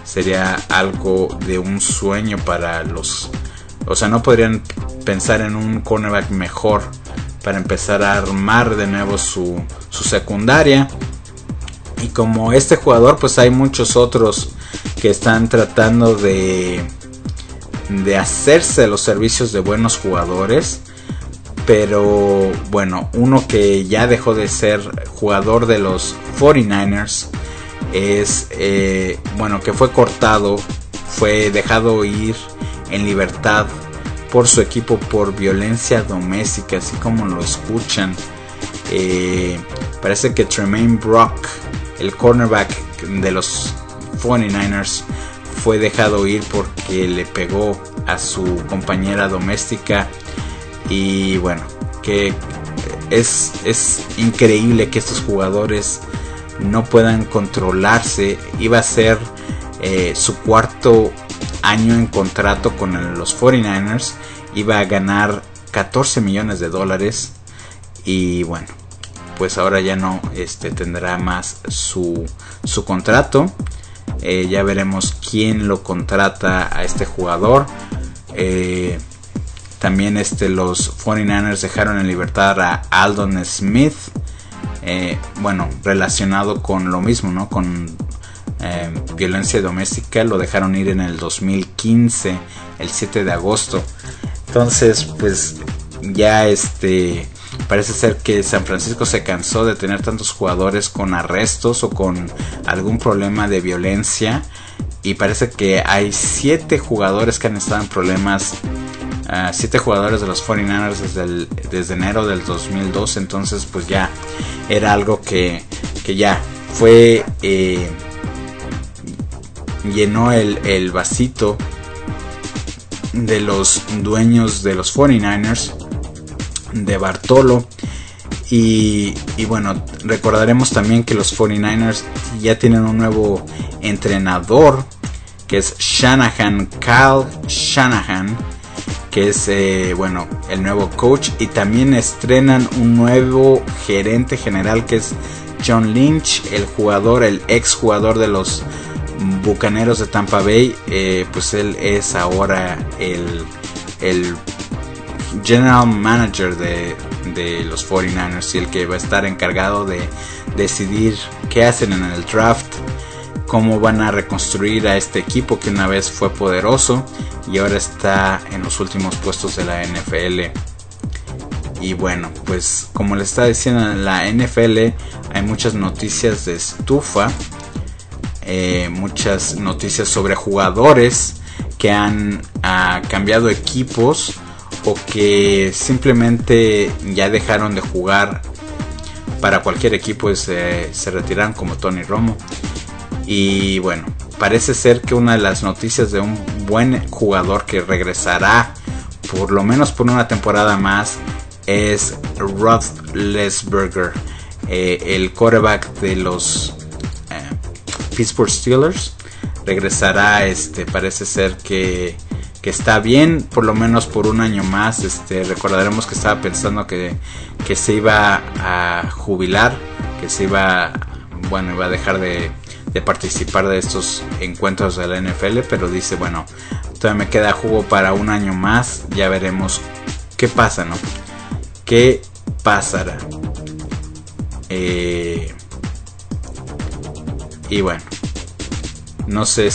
sería algo de un sueño para los... O sea, no podrían pensar en un cornerback mejor para empezar a armar de nuevo su secundaria. Y como este jugador, pues hay muchos otros que están tratando de hacerse los servicios de buenos jugadores. Pero bueno, uno que ya dejó de ser jugador de los 49ers es, que fue cortado, fue dejado ir en libertad por su equipo por violencia doméstica, así como lo escuchan. Parece que Tremaine Brock, el cornerback de los 49ers, fue dejado ir porque le pegó a su compañera doméstica. Y bueno, que es increíble que estos jugadores no puedan controlarse. Iba a ser su cuarto año en contrato con los 49ers. Iba a ganar $14 millones. Y bueno, pues ahora ya no tendrá más su contrato. Ya veremos quién lo contrata a este jugador. También los 49ers dejaron en libertad a Aldon Smith. Relacionado con lo mismo, ¿no? Con violencia doméstica. Lo dejaron ir en el 2015, el 7 de agosto. Entonces, pues ya parece ser que San Francisco se cansó de tener tantos jugadores con arrestos o con algún problema de violencia. Y parece que hay 7 jugadores que han estado en problemas. 7 jugadores de los 49ers desde enero del 2012. Entonces pues ya era algo que ya fue, llenó el vasito de los dueños de los 49ers, de Bartolo. Y bueno, recordaremos también que los 49ers ya tienen un nuevo entrenador, que es Kyle Shanahan, que es el nuevo coach. Y también estrenan un nuevo gerente general, que es John Lynch, el ex jugador de los Bucaneros de Tampa Bay. Pues él es ahora el general manager de los 49ers, y el que va a estar encargado de decidir qué hacen en el draft, cómo van a reconstruir a este equipo que una vez fue poderoso y ahora está en los últimos puestos de la NFL. Y bueno, pues como les estaba diciendo, en la NFL hay muchas noticias de estufa, muchas noticias sobre jugadores que han cambiado equipos o que simplemente ya dejaron de jugar para cualquier equipo y se retiraron, como Tony Romo. Y bueno, parece ser que una de las noticias de un buen jugador que regresará por lo menos por una temporada más es Roethlisberger, el quarterback de los Pittsburgh Steelers. Regresará, parece ser que está bien, por lo menos por un año más. Recordaremos que estaba pensando que se iba a jubilar, que se iba a dejar de participar de estos encuentros de la NFL, pero dice, bueno, todavía me queda jugo para un año más, ya veremos qué pasa, ¿no? ¿Qué pasará? Y bueno, no sé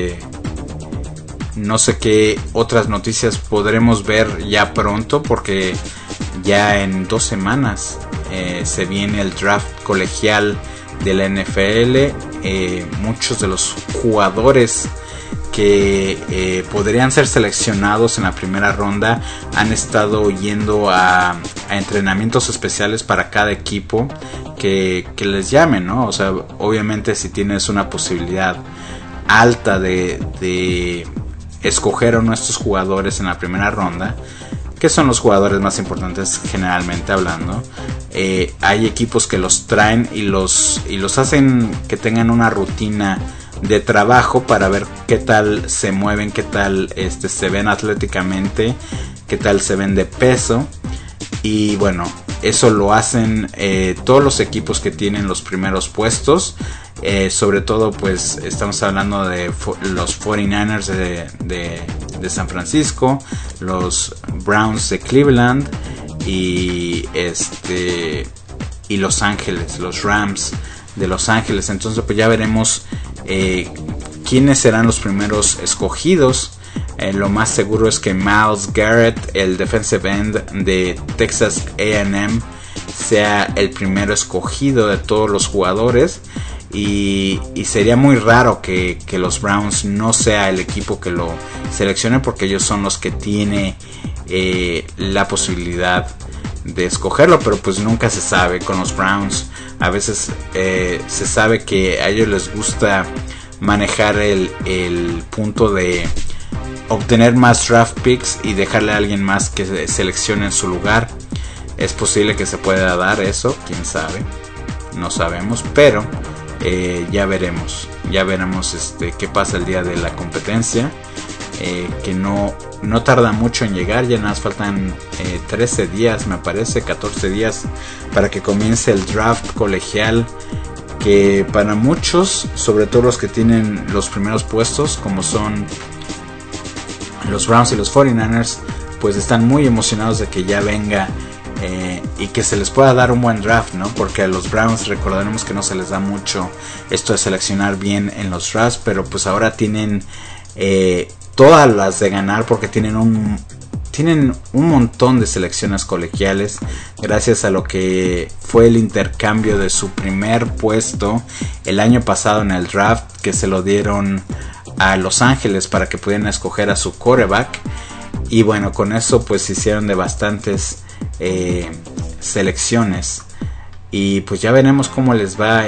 qué otras noticias podremos ver ya pronto, porque ya en 2 semanas se viene el draft colegial de la NFL. Muchos de los jugadores que podrían ser seleccionados en la primera ronda han estado yendo a entrenamientos especiales para cada equipo que les llamen, ¿no? O sea, obviamente si tienes una posibilidad alta de escoger a uno de estos jugadores en la primera ronda, que son los jugadores más importantes generalmente hablando, hay equipos que los traen y los hacen que tengan una rutina de trabajo para ver qué tal se mueven, qué tal se ven atléticamente, qué tal se ven de peso. Y bueno, eso lo hacen todos los equipos que tienen los primeros puestos. Sobre todo pues estamos hablando de los 49ers de San Francisco, los Browns de Cleveland y Los Ángeles, los Rams de Los Ángeles. Entonces pues ya veremos quiénes serán los primeros escogidos. Lo más seguro es que Myles Garrett, el defensive end de Texas A&M, sea el primero escogido de todos los jugadores. Y sería muy raro que los Browns no sea el equipo que lo seleccione, porque ellos son los que tienen la posibilidad de escogerlo, pero pues nunca se sabe con los Browns. A veces se sabe que a ellos les gusta manejar el punto de obtener más draft picks y dejarle a alguien más que seleccione en su lugar. Es posible que se pueda dar eso, quién sabe, no sabemos, pero ya veremos qué pasa el día de la competencia, que no tarda mucho en llegar. Ya nada más faltan 13 días, me parece, 14 días para que comience el draft colegial, que para muchos, sobre todo los que tienen los primeros puestos, como son los Browns y los 49ers, pues están muy emocionados de que ya venga y que se les pueda dar un buen draft, ¿no? Porque a los Browns recordaremos que no se les da mucho esto de seleccionar bien en los drafts, pero pues ahora tienen todas las de ganar, porque tienen un montón de selecciones colegiales gracias a lo que fue el intercambio de su primer puesto el año pasado en el draft, que se lo dieron a Los Ángeles para que pudieran escoger a su quarterback. Y bueno, con eso pues se hicieron de bastantes selecciones, y pues ya veremos cómo les va.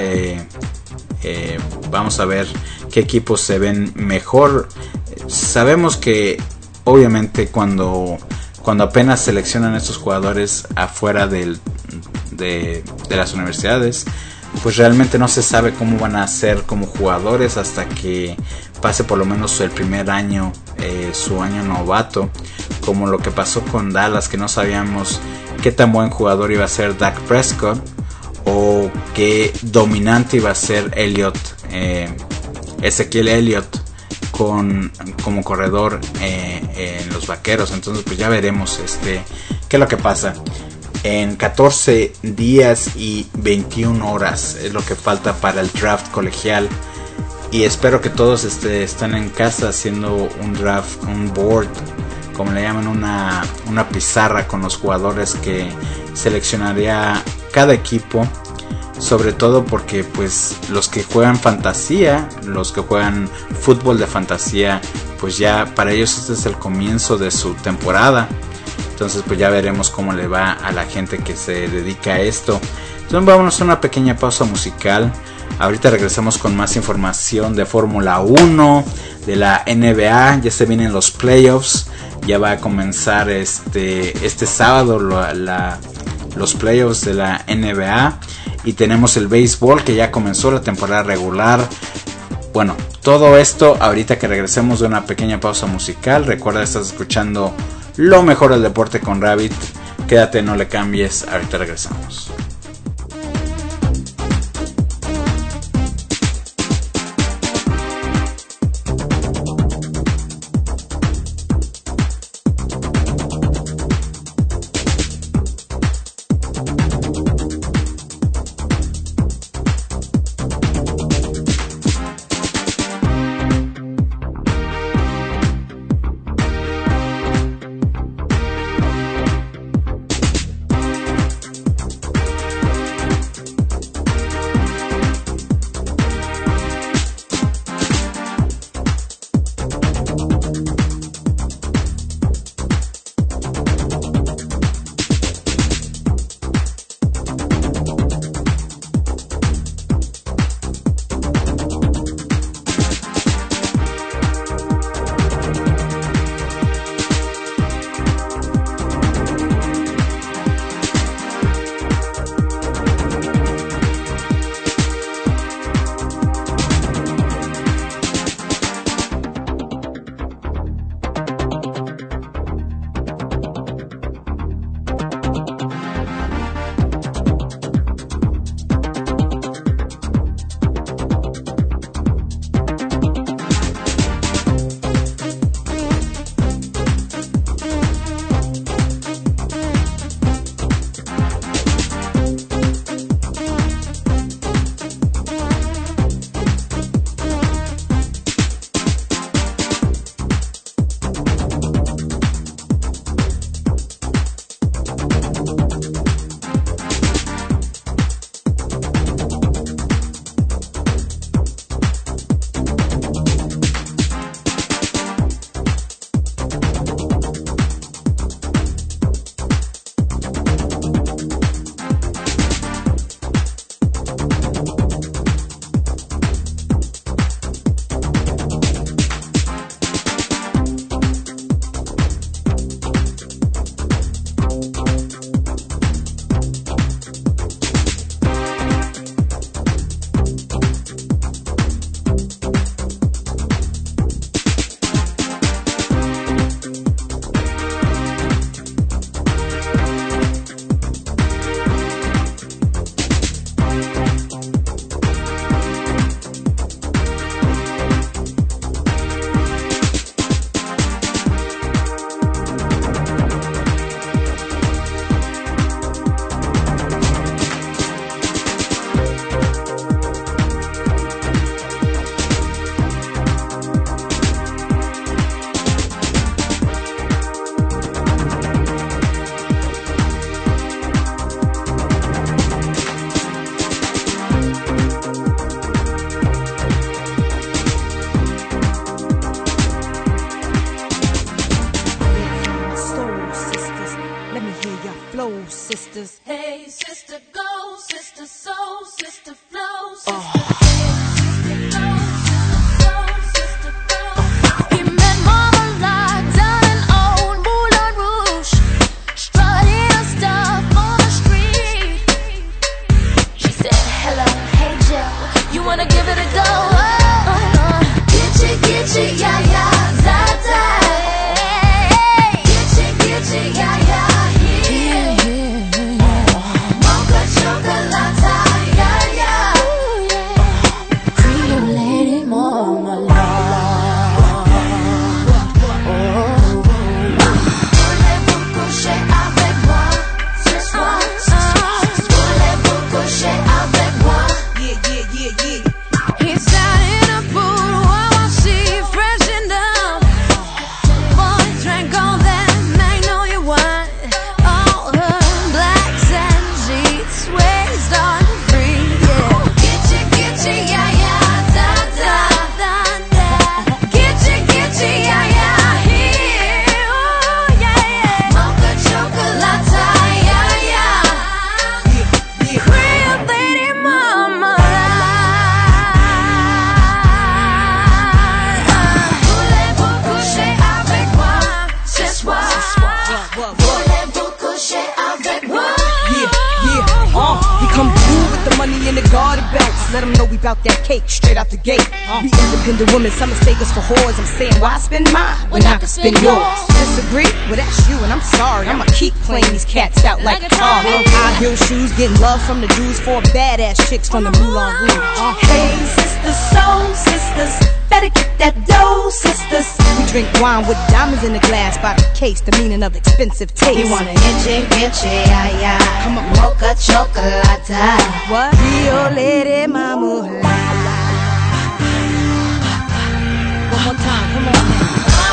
Vamos a ver qué equipos se ven mejor. Sabemos que obviamente cuando apenas seleccionan estos jugadores afuera de las universidades, pues realmente no se sabe cómo van a ser como jugadores hasta que pase por lo menos el primer año, su año novato, como lo que pasó con Dallas, que no sabíamos qué tan buen jugador iba a ser Dak Prescott o qué dominante iba a ser Ezequiel Elliott como corredor en los Vaqueros. Entonces pues ya veremos qué es lo que pasa. En 14 días y 21 horas es lo que falta para el draft colegial, y espero que todos estén en casa haciendo un draft, un board, como le llaman, una pizarra con los jugadores que seleccionaría cada equipo. Sobre todo porque pues los que juegan fantasía, los que juegan fútbol de fantasía, pues ya para ellos este es el comienzo de su temporada. Entonces pues ya veremos cómo le va a la gente que se dedica a esto. Entonces vámonos a una pequeña pausa musical. Ahorita regresamos con más información de Fórmula 1, de la NBA. Ya se vienen los playoffs. Ya va a comenzar este sábado los playoffs de la NBA. Y tenemos el béisbol, que ya comenzó la temporada regular. Bueno, todo esto ahorita que regresemos de una pequeña pausa musical. Recuerda, estás escuchando lo mejor del deporte con Rabbit. Quédate, no le cambies, ahorita regresamos. let them know we bout that cake straight out the gate. We independent women, some mistake us for whores. I'm saying, why spend mine when I can spend yours? Disagree? Well, that's you, and I'm sorry. I'ma keep playing these cats out like Atari. High heel shoes, getting love from the Jews, 4 badass chicks from the Moulin Rouge. Hey, sisters, soul sisters, better get that dough, sisters. We drink wine with diamonds in the glass by the case, the meaning of expensive taste. You want an inche, ay, ay. Come on. Mocha chocolate. What? Rio Lady Mama. One more time, come on now.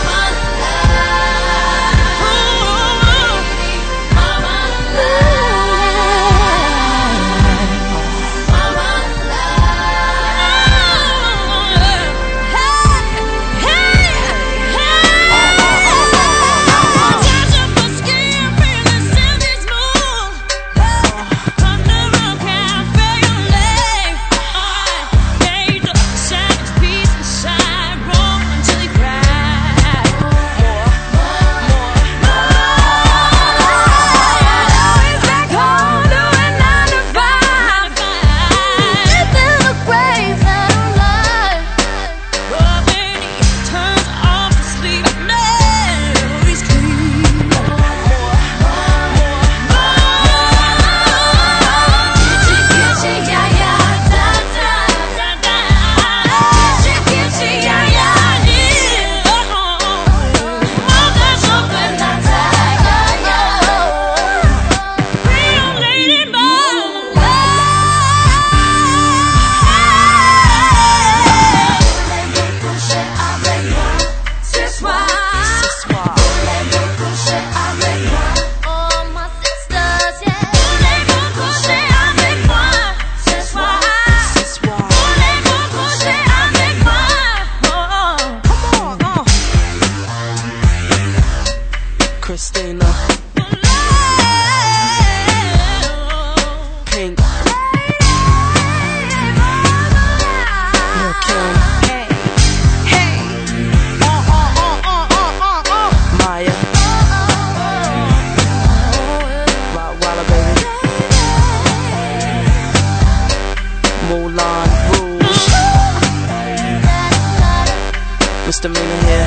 Misdemeanor here.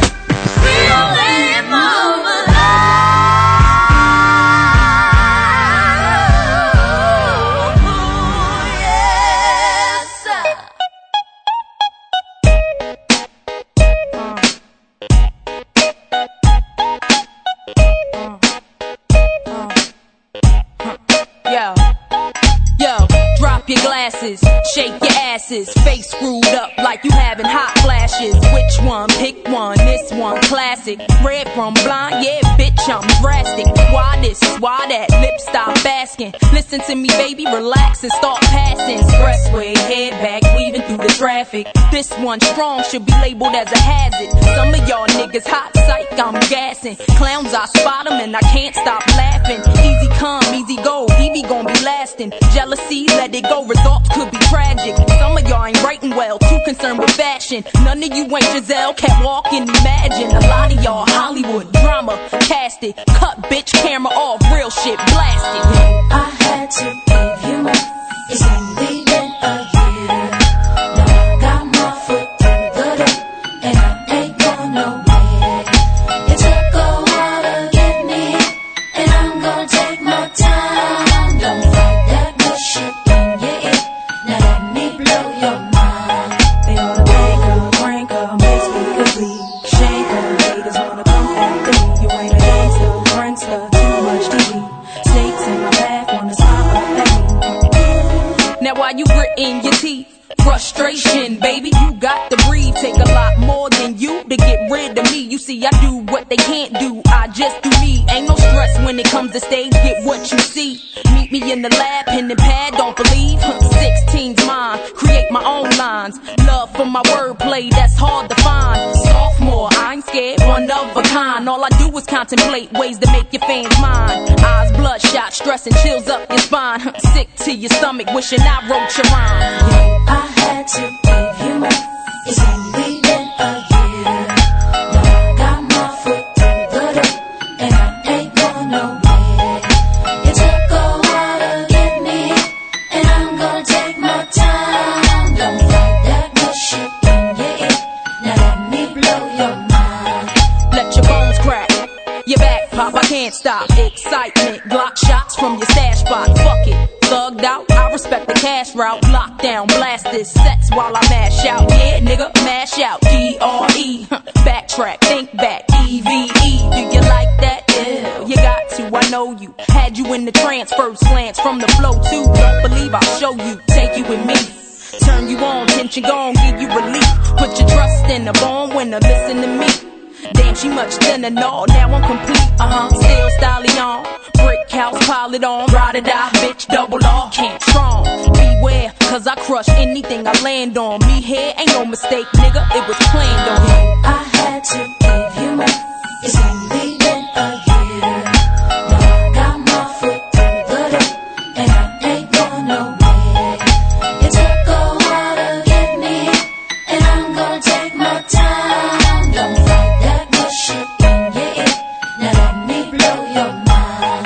Shake your asses, face screwed up like you having hot flashes. Which one? Pick one, this one classic. Red from blind, yeah bitch I'm drastic. Why this, why that, lips stop asking. Listen to me baby, relax and start passing. Expressway, head back, weaving through the traffic. This one strong, should be labeled as a hazard. Some of y'all niggas hot psych, I'm gassing. Clowns I spot them and I can't stop laughing. Easy come, easy go, Evie gon' be lasting. Jealousy, let it go, results could be tragic. Some of y'all ain't writing well, too concerned with fashion. None of you ain't Giselle, can't walk and imagine. A lot of y'all Hollywood drama, cast it. Cut bitch camera off, real shit blasted. I had to give you up, it's only been a year. Now I got my foot through the door, and I ain't going nowhere. It took a while to get me, and I'm gonna take my time. Don't fight that bullshit in your ear, now let me blow your mind. They ought to break her, crank her, make me complete. Shake her, haters wanna come after me. You ain't a gangster, prankster, too much TV. Snakes in my back wanna smile up at me. Now while you gritting your teeth, frustration, baby, you got to breathe. Take a lot more than you to get rid of me. You see, I do what they can't do, I just do me. Ain't no stress when it comes to stage, get what you see. Meet me in the lab, pen and pad, don't believe. 16's mine, create my own lines. Love for my wordplay, that's hard to find. Sophomore, I ain't scared, one of a kind. All I do is contemplate ways to make your fans mine. Eyes bloodshot, stress and chills up your spine. Sick to your stomach, wishing I wrote your rhyme. I had to give you up, it's only been a year. Now I got my foot through the door, and I ain't going nowhere. It took a while to get me, and I'm gonna take my time. can't stop. Excitement, Glock shots from your stash spot. Fuck it, thugged out, I respect the cash route. Lockdown, blast this sets while I mash out. Yeah, nigga, mash out. D-R-E, backtrack, think back. E-V-E, do you like that? Yeah, you got to, I know you. Had you in the trance, first glance from the flow too. Don't believe I'll show you, take you with me. Turn you on, tension gone, give you relief. Put your trust in the born winner, listen to me. Damn, she much thinner, no, now I'm complete. Still styling on, brick house, pile it on. Ride or die, bitch, double R, can't strong. Beware, cause I crush anything I land on. Me here ain't no mistake, nigga, it was planned on. I had to give you more. It's only been a year. Now I got my foot through the door, and I ain't going nowhere. It took a while to get me, and I'm gonna take my time. Don't fight that bullshit in your ear. Now let me blow your mind.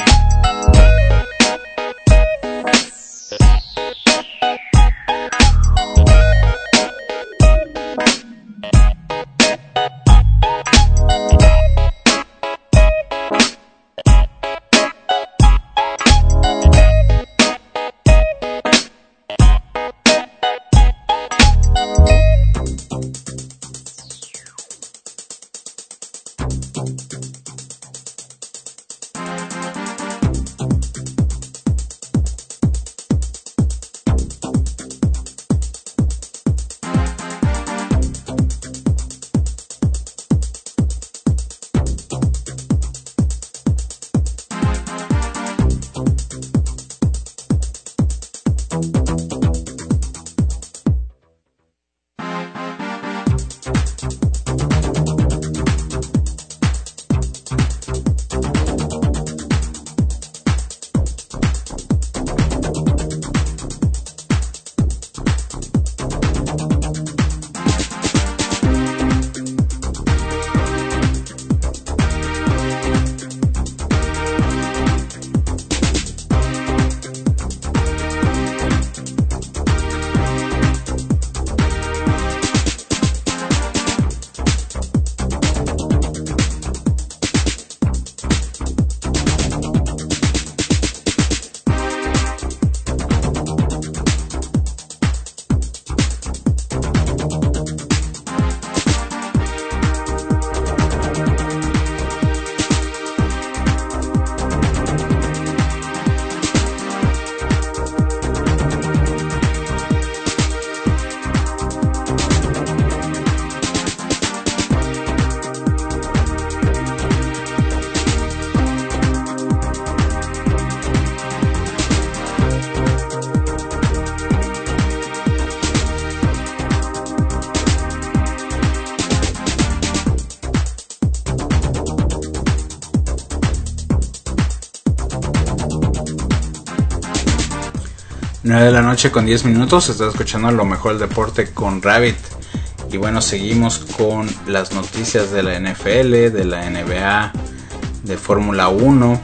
Nueve de la noche con 10 minutos, estás escuchando lo mejor del deporte con Rabbit. Y bueno, seguimos con las noticias de la NFL, de la NBA, de Fórmula 1.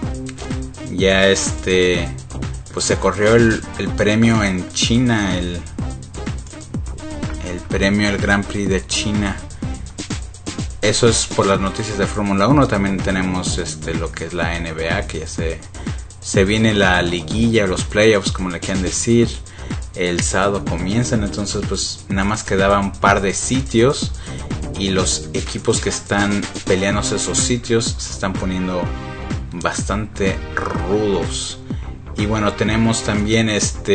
Ya pues se corrió el premio en China, el Gran Prix de China. Eso es por las noticias de Fórmula 1. También tenemos lo que es la NBA, que ya se viene la liguilla, los playoffs, como le quieran decir. El sábado comienzan, entonces pues nada más quedaba un par de sitios y los equipos que están peleándose esos sitios se están poniendo bastante rudos. Y bueno, tenemos también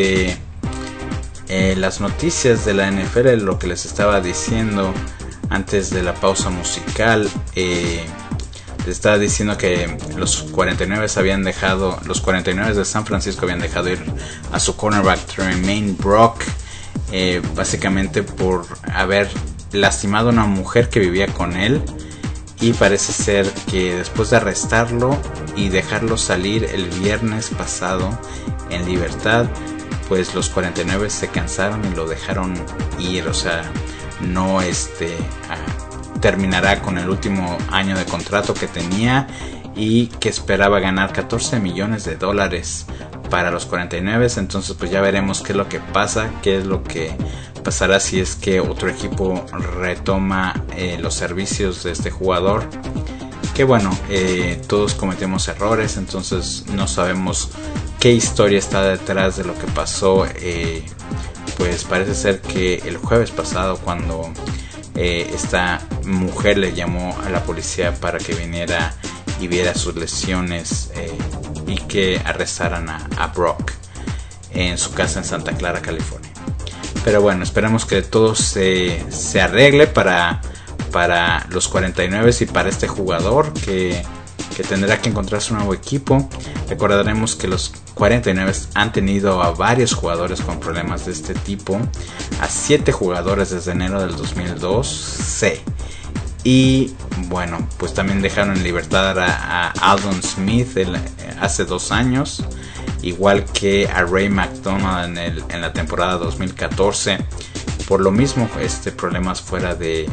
las noticias de la NFL, lo que les estaba diciendo antes de la pausa musical. Les estaba diciendo que los 49 de San Francisco habían dejado ir a su cornerback Tremaine Brock, básicamente por haber lastimado a una mujer que vivía con él. Y parece ser que después de arrestarlo y dejarlo salir el viernes pasado en libertad, pues los 49 se cansaron y lo dejaron ir. O sea, no terminará con el último año de contrato que tenía y que esperaba ganar $14 millones para los 49. Entonces pues ya veremos qué es lo que pasa, qué es lo que pasará si es que otro equipo retoma los servicios de este jugador, que bueno, todos cometemos errores, entonces no sabemos qué historia está detrás de lo que pasó. Pues parece ser que el jueves pasado, cuando esta mujer le llamó a la policía para que viniera y viera sus lesiones y que arrestaran a Brock en su casa en Santa Clara, California. Pero bueno, esperemos que todo se arregle para los 49 y para este jugador que tendrá que encontrarse un nuevo equipo. Recordaremos que los 49 han tenido a varios jugadores con problemas de este tipo, a 7 jugadores desde enero del 2012. Y bueno, pues también dejaron en libertad a Aldon Smith hace 2 años, igual que a Ray McDonald en la temporada 2014, por lo mismo problemas fuera de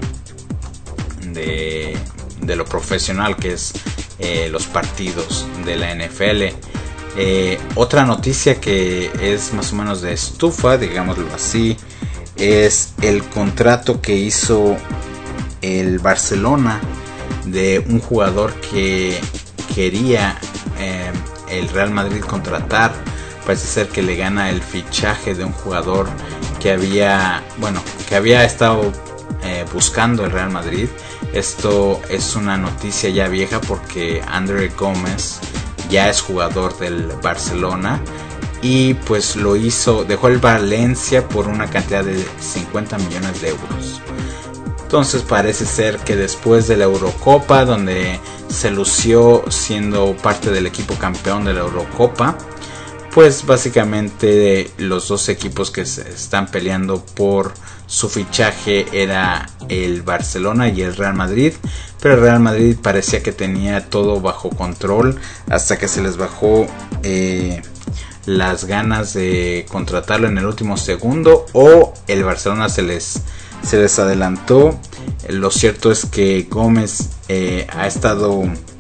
lo profesional, que es los partidos de la NFL. Otra noticia que es más o menos de estufa, digámoslo así, es el contrato que hizo el Barcelona de un jugador que quería el Real Madrid contratar. Parece ser que le gana el fichaje de un jugador que había estado buscando el Real Madrid. Esto es una noticia ya vieja porque André Gómez ya es jugador del Barcelona y pues dejó el Valencia por una cantidad de 50 millones de euros. Entonces parece ser que después de la Eurocopa, donde se lució siendo parte del equipo campeón de la Eurocopa, pues básicamente los dos equipos que se están peleando por su fichaje era el Barcelona y el Real Madrid, pero el Real Madrid parecía que tenía todo bajo control hasta que se les bajó las ganas de contratarlo en el último segundo, o el Barcelona se les adelantó. Lo cierto es que Gómez ha estado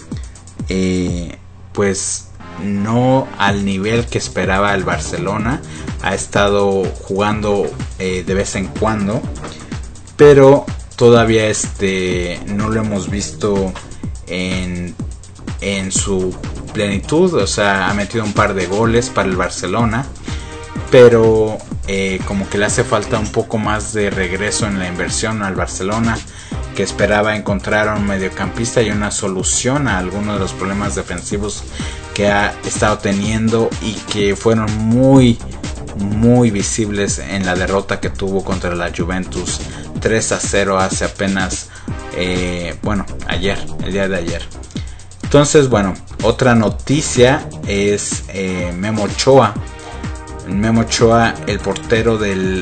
pues no al nivel que esperaba el Barcelona. Ha estado jugando de vez en cuando, pero todavía no lo hemos visto en su plenitud. O sea, ha metido un par de goles para el Barcelona, pero como que le hace falta un poco más de regreso en la inversión al Barcelona, que esperaba encontrar a un mediocampista y una solución a algunos de los problemas defensivos que ha estado teniendo y que fueron muy visibles en la derrota que tuvo contra la Juventus 3-0 hace apenas el día de ayer. Entonces, bueno, otra noticia es Memo Ochoa, el portero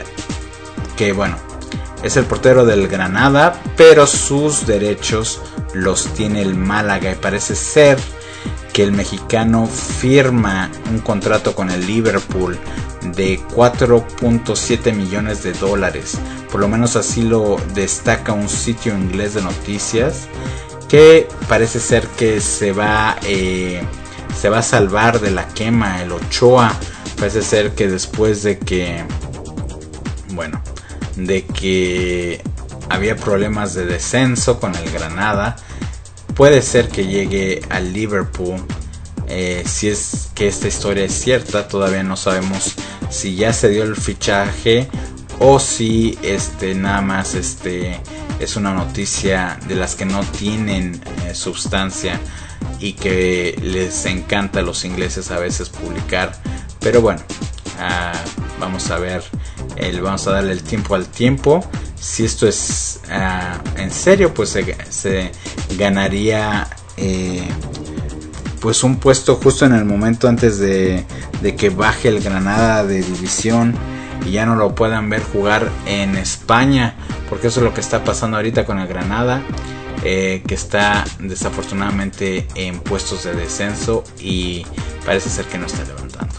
es el portero del Granada, pero sus derechos los tiene el Málaga y parece ser que el mexicano firma un contrato con el Liverpool de 4.7 millones de dólares. Por lo menos así lo destaca un sitio inglés de noticias, que parece ser que se va a salvar de la quema el Ochoa. Parece ser que después de que había problemas de descenso con el Granada, puede ser que llegue al Liverpool. Si es que esta historia es cierta, todavía no sabemos si ya se dio el fichaje o si nada más es una noticia de las que no tienen sustancia y que les encanta a los ingleses a veces publicar. Pero bueno, vamos a ver, vamos a darle el tiempo al tiempo. Si esto es en serio, pues se ganaría pues un puesto justo en el momento antes de que baje el Granada de división y ya no lo puedan ver jugar en España, porque eso es lo que está pasando ahorita con el Granada, que está desafortunadamente en puestos de descenso y parece ser que no está levantando,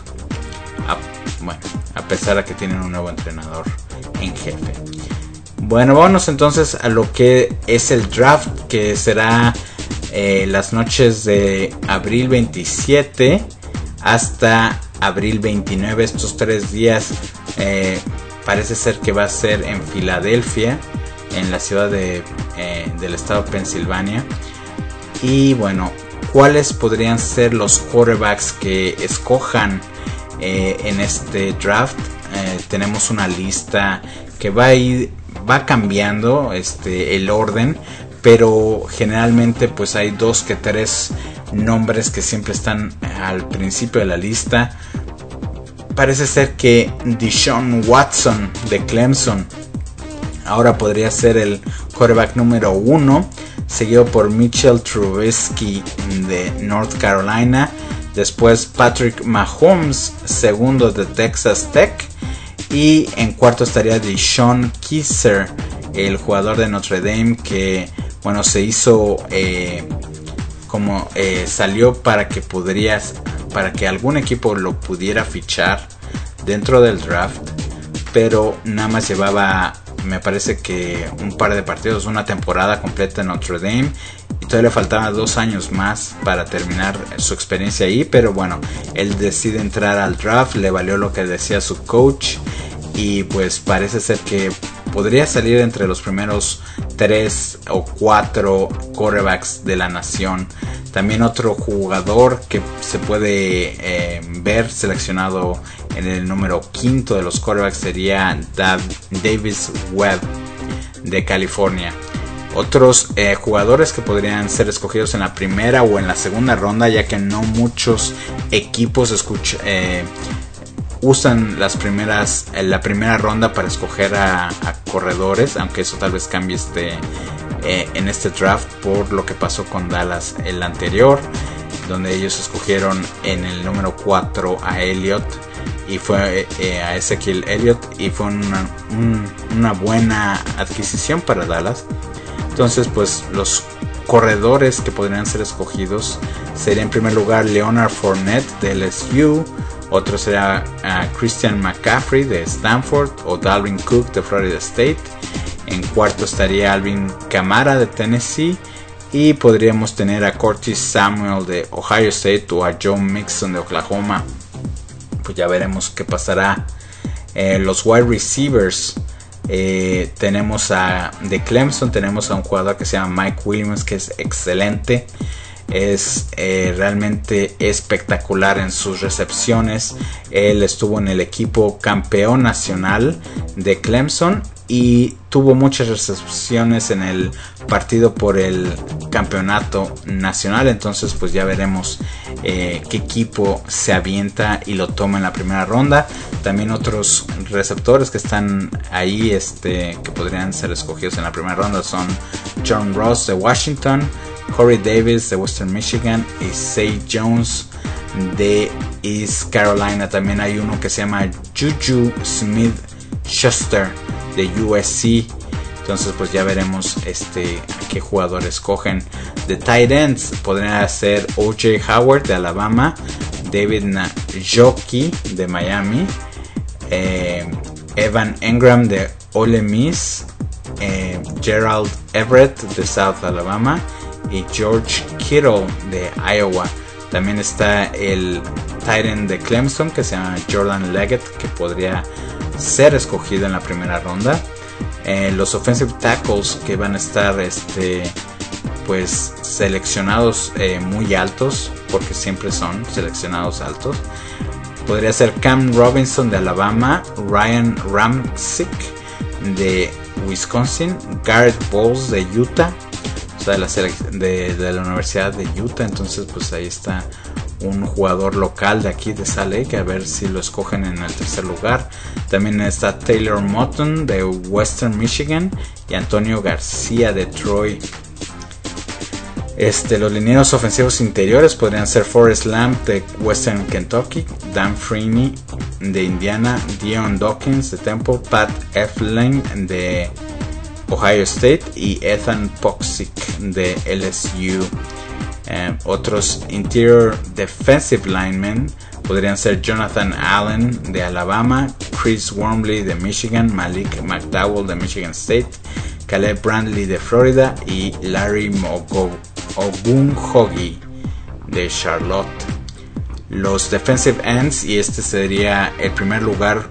a pesar de que tienen un nuevo entrenador en jefe. Bueno, vámonos entonces a lo que es el draft, que será las noches de abril 27 hasta abril 29. Estos 3 días parece ser que va a ser en Filadelfia, en la ciudad del estado de Pensilvania. Y bueno, ¿cuáles podrían ser los quarterbacks que escojan en este draft? Tenemos una lista que va cambiando el orden, pero generalmente pues hay 2 que 3 nombres que siempre están al principio de la lista. Parece ser que Deshaun Watson de Clemson ahora podría ser el quarterback número 1, seguido por Mitchell Trubisky de North Carolina, después Patrick Mahomes, segundo de Texas Tech, y en cuarto estaría Deshaun Kaiser, el jugador de Notre Dame, que bueno, se hizo salió para que algún equipo lo pudiera fichar dentro del draft, pero nada más llevaba, me parece que un par de partidos, una temporada completa en Notre Dame, y todavía le faltaban 2 años más para terminar su experiencia ahí. Pero bueno, él decide entrar al draft, le valió lo que decía su coach, y pues parece ser que podría salir entre los primeros 3 o 4 quarterbacks de la nación. También otro jugador que se puede ver seleccionado en el número 5 de los quarterbacks sería Davis Webb de California. Otros jugadores que podrían ser escogidos en la primera o en la segunda ronda, ya que no muchos equipos usan la primera ronda para escoger a corredores, aunque eso tal vez cambie en este draft por lo que pasó con Dallas el anterior, donde ellos escogieron en el número 4 a Elliott, y fue a Ezekiel Elliott, y fue una buena adquisición para Dallas. Entonces pues los corredores que podrían ser escogidos sería en primer lugar Leonard Fournette de LSU, otro será Christian McCaffrey de Stanford o Dalvin Cook de Florida State. En cuarto estaría Alvin Kamara de Tennessee, y podríamos tener a Curtis Samuel de Ohio State o a Joe Mixon de Oklahoma. Pues ya veremos qué pasará. Los wide receivers, tenemos de Clemson tenemos a un jugador que se llama Mike Williams, que es excelente. Es realmente espectacular en sus recepciones. Él estuvo en el equipo campeón nacional de Clemson y tuvo muchas recepciones en el partido por el campeonato nacional. Entonces pues ya veremos qué equipo se avienta y lo toma en la primera ronda. También otros receptores que están ahí que podrían ser escogidos en la primera ronda son John Ross de Washington, Corey Davis de Western Michigan y Zay Jones de East Carolina. También hay uno que se llama Juju Smith-Schuster de USC. Entonces pues ya veremos a qué jugador escogen. De tight ends podrían ser O.J. Howard de Alabama, David Njoku de Miami, Evan Engram de Ole Miss, Gerald Everett de South Alabama y George Kittle de Iowa. También está el tight end de Clemson que se llama Jordan Leggett, que podría ser escogido en la primera ronda. Los offensive tackles que van a estar pues seleccionados muy altos, porque siempre son seleccionados altos. Podría ser Cam Robinson de Alabama, Ryan Ramczyk de Wisconsin, Garrett Bowles de Utah, o sea, de la Universidad de Utah. Entonces pues ahí está un jugador local de aquí de Salt Lake, a ver si lo escogen en el tercer lugar. También está Taylor Moton de Western Michigan y Antonio García de Troy. Los linieros ofensivos interiores podrían ser Forrest Lamb de Western Kentucky, Dan Freeney de Indiana, Dion Dawkins de Temple, Pat Elflein de Ohio State y Ethan Poxic de LSU. Otros interior defensive linemen podrían ser Jonathan Allen de Alabama, Chris Wormley de Michigan, Malik McDowell de Michigan State, Caleb Brandley de Florida y Larry Ogunjobi de Charlotte. Los defensive ends, y este sería el primer lugar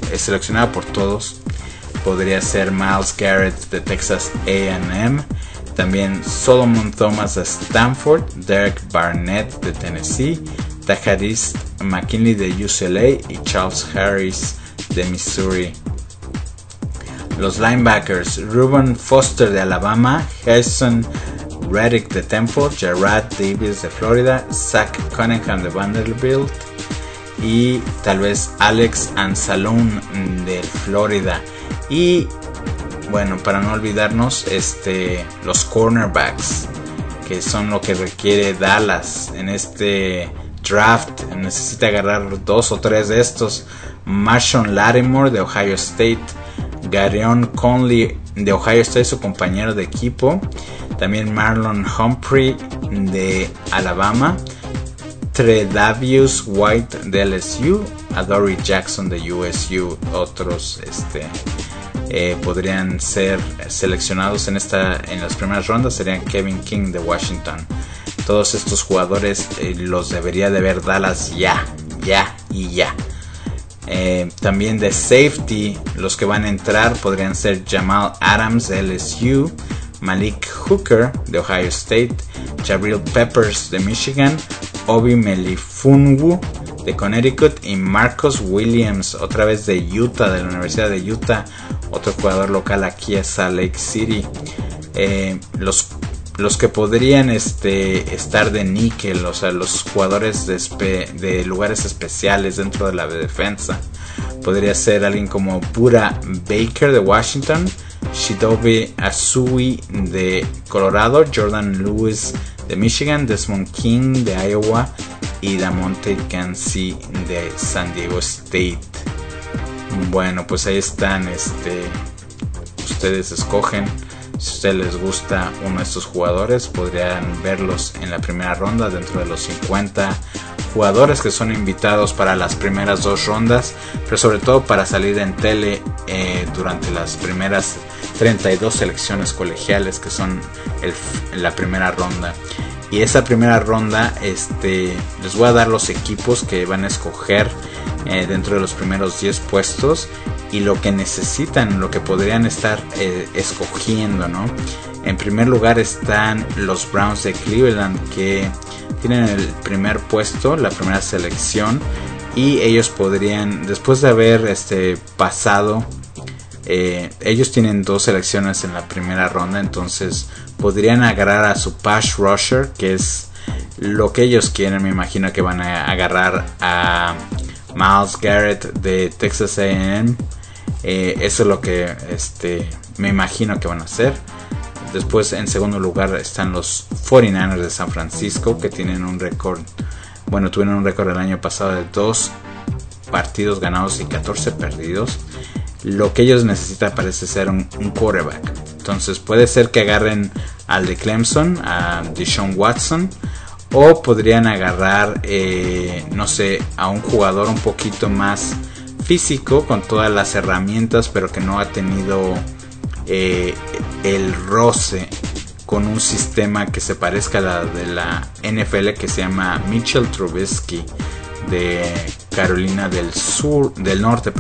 seleccionado por todos, podría ser Myles Garrett de Texas A&M, También Solomon Thomas de Stanford, Derek Barnett de Tennessee, Tahadist McKinley de UCLA y Charles Harris de Missouri. Los linebackers: Reuben Foster de Alabama, Harrison Reddick de Temple, Jarrad Davis de Florida, Zach Cunningham de Vanderbilt y tal vez Alex Anzalone de Florida. Y bueno, para no olvidarnos, los cornerbacks, que son lo que requiere Dallas en este draft. Necesita agarrar 2 o 3 de estos: Marshawn Lattimore de Ohio State, Gareon Conley de Ohio State, su compañero de equipo, también Marlon Humphrey de Alabama, Tredavious White de LSU, Adoree Jackson de USU. Otros podrían ser seleccionados en las primeras rondas serían Kevin King de Washington. Todos estos jugadores los debería de ver Dallas ya. También de safety, los que van a entrar podrían ser Jamal Adams de LSU, Malik Hooker de Ohio State, Jabril Peppers de Michigan, Obi Melifunwu de Connecticut y Marcus Williams, otra vez de Utah, de la Universidad de Utah, otro jugador local aquí a Salt Lake City. Los que podrían estar de níquel, o sea, los jugadores de lugares especiales dentro de la defensa, podría ser alguien como Buda Baker de Washington, Shidobi Asui de Colorado, Jordan Lewis de Michigan, Desmond King de Iowa y Damonte Kancey de San Diego State. Bueno, pues ahí están, ustedes escogen. Si a ustedes les gusta uno de estos jugadores, podrían verlos en la primera ronda dentro de los 50 jugadores que son invitados para las primeras 2 rondas, pero sobre todo para salir en tele durante las primeras 32 selecciones colegiales que son la primera ronda. Y esa primera ronda les voy a dar los equipos que van a escoger dentro de los primeros 10 puestos y lo que necesitan, lo que podrían estar escogiendo, ¿no? En primer lugar están los Browns de Cleveland, que tienen el primer puesto, la primera selección, y ellos podrían, después de haber pasado, ellos tienen 2 selecciones en la primera ronda, entonces podrían agarrar a su pass rusher, que es lo que ellos quieren. Me imagino que van a agarrar a Myles Garrett de Texas A&M. Eso es lo que me imagino que van a hacer. Después, en segundo lugar, están los 49ers de San Francisco, que tienen un récord, tuvieron un récord el año pasado de 2 partidos ganados y 14 perdidos. Lo que ellos necesitan parece ser un quarterback. Entonces puede ser que agarren al de Clemson, a Deshaun Watson, o podrían agarrar a un jugador un poquito más físico, con todas las herramientas, pero que no ha tenido el roce con un sistema que se parezca a la de la NFL, que se llama Mitchell Trubisky de Carolina del Norte,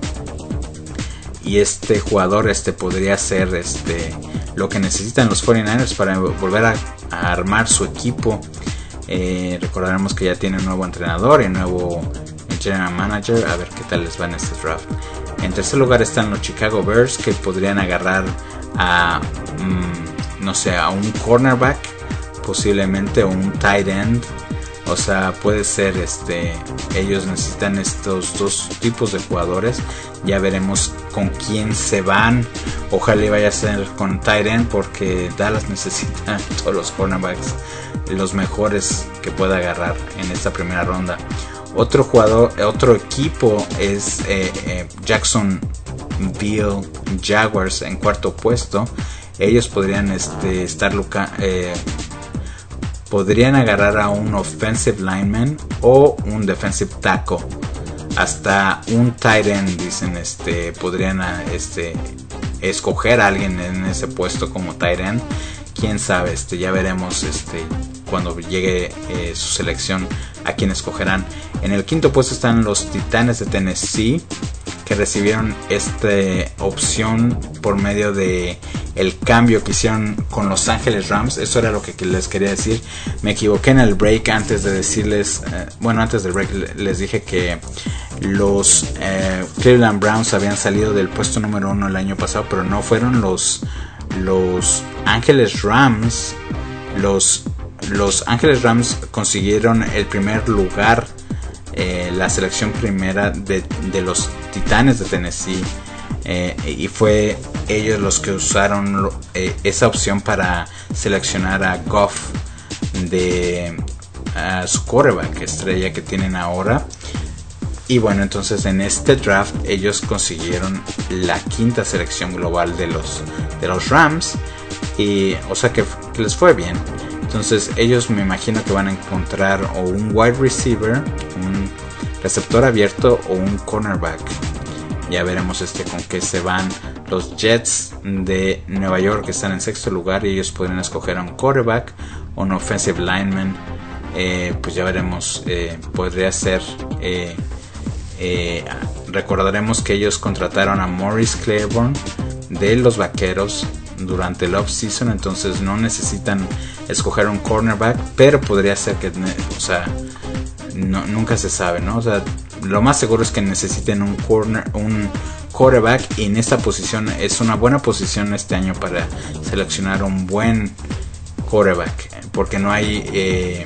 y este jugador podría ser lo que necesitan los 49ers para volver a armar su equipo. Recordaremos que ya tiene un nuevo entrenador y nuevo general manager. A ver qué tal les va en este draft. En tercer lugar están los Chicago Bears, que podrían agarrar a a un cornerback, posiblemente, o un tight end. O sea, puede ser ellos necesitan estos 2 tipos de jugadores. Ya veremos con quién se van. Ojalá vaya a ser con tight end, porque Dallas necesita todos los cornerbacks, los mejores que pueda agarrar en esta primera ronda. Otro equipo es Jacksonville Jaguars en cuarto puesto. Ellos podrían podrían agarrar a un offensive lineman o un defensive tackle, hasta un tight end, dicen. Podrían escoger a alguien en ese puesto como tight end. Quién sabe, ya veremos cuando llegue su selección a quién escogerán. En el quinto puesto están los Titanes de Tennessee, que recibieron esta opción por medio de el cambio que hicieron con Los Ángeles Rams. Eso era lo que les quería decir. Me equivoqué en el break antes de decirles, antes del break les dije que los Cleveland Browns habían salido del puesto número 1 el año pasado, pero no fueron los Ángeles Rams. Los Ángeles Rams consiguieron el primer lugar, la selección primera de los Titanes de Tennessee, y fue ellos los que usaron esa opción para seleccionar a Goff de su quarterback estrella que tienen ahora. Y bueno, entonces en este draft ellos consiguieron la quinta selección global de los Rams, y o sea que les fue bien. Entonces ellos me imagino que van a encontrar o un wide receiver, un receptor abierto o un cornerback. Ya veremos con qué se van. Los Jets de Nueva York que están en sexto lugar, y ellos podrían escoger a un quarterback o un offensive lineman. Pues ya veremos. Podría ser. Recordaremos que ellos contrataron a Maurice Claiborne de los Vaqueros durante el off-season, entonces no necesitan escoger un cornerback, pero podría ser que, o sea, nunca se sabe, ¿no? O sea, lo más seguro es que necesiten un quarterback, y en esta posición es una buena posición este año para seleccionar un buen quarterback, porque no hay,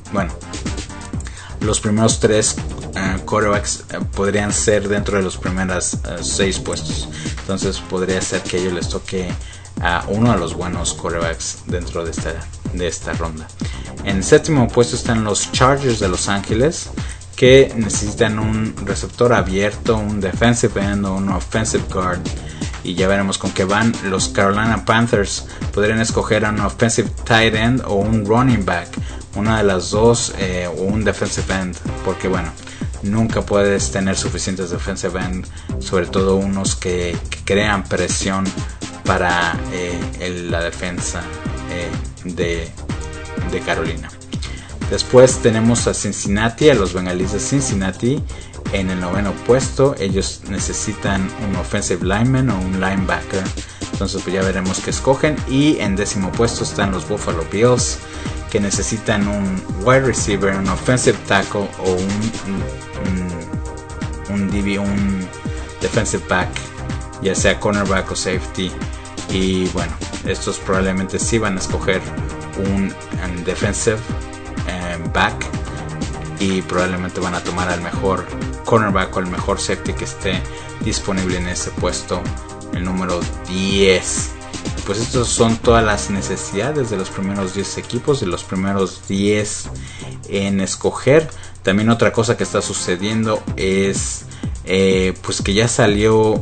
los primeros 3 quarterbacks podrían ser dentro de los primeros 6 puestos. Entonces podría ser que a ellos les toque a uno de los buenos quarterbacks dentro de esta ronda. En el séptimo puesto están los Chargers de Los Ángeles, que necesitan un receptor abierto, un defensive end o un offensive guard. Y ya veremos con qué van. Los Carolina Panthers podrían escoger a un offensive tight end o un running back, una de las dos, o un defensive end, porque bueno, nunca puedes tener suficientes defensive end, sobre todo unos que crean presión para la defensa de Carolina. Después tenemos a Cincinnati, a los Bengalíes de Cincinnati en el noveno puesto. Ellos necesitan un offensive lineman o un linebacker, entonces pues ya veremos qué escogen. Y en décimo puesto están los Buffalo Bills, que necesitan un wide receiver, un offensive tackle o un DB, un defensive back, ya sea cornerback o safety. Y bueno, estos probablemente sí van a escoger un defensive back, y probablemente van a tomar al mejor cornerback o el mejor safety que esté disponible en ese puesto, el número 10. Pues estos son todas las necesidades de los primeros 10 equipos, de los primeros 10 en escoger. También otra cosa que está sucediendo es pues que ya salió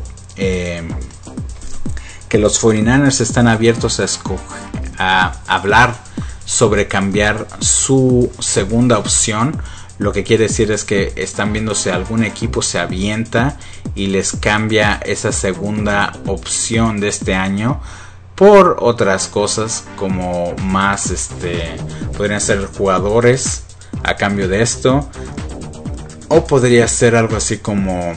que los 49ers están abiertos a hablar sobre cambiar su segunda opción. Lo que quiere decir es que están viendo si algún equipo se avienta y les cambia esa segunda opción de este año por otras cosas, como más podrían ser jugadores a cambio de esto, o podría ser algo así como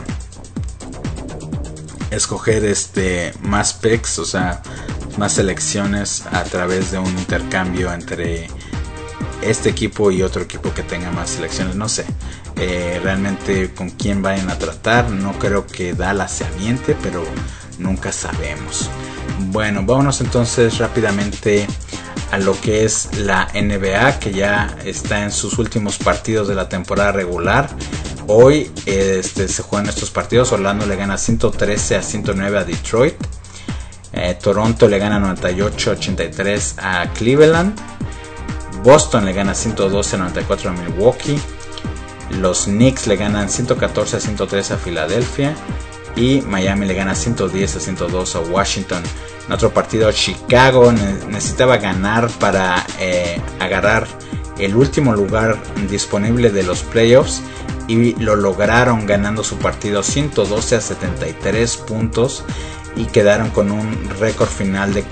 escoger más picks, o sea, más selecciones a través de un intercambio entre este equipo y otro equipo que tenga más selecciones. No sé realmente con quién vayan a tratar. No creo que Dallas se aviente, pero nunca sabemos. Bueno, vámonos entonces rápidamente a lo que es la NBA, que ya está en sus últimos partidos de la temporada regular. Hoy se juegan estos partidos. Orlando le gana 113-109 a Detroit. Toronto le gana 98-83 a Cleveland. Boston le gana 112-94 a Milwaukee. Los Knicks le ganan 114-103 a Filadelfia. Y Miami le gana 110-102 a Washington. En otro partido, Chicago necesitaba ganar para agarrar el último lugar disponible de los playoffs, y lo lograron ganando su partido 112-73 puntos, y quedaron con un récord final de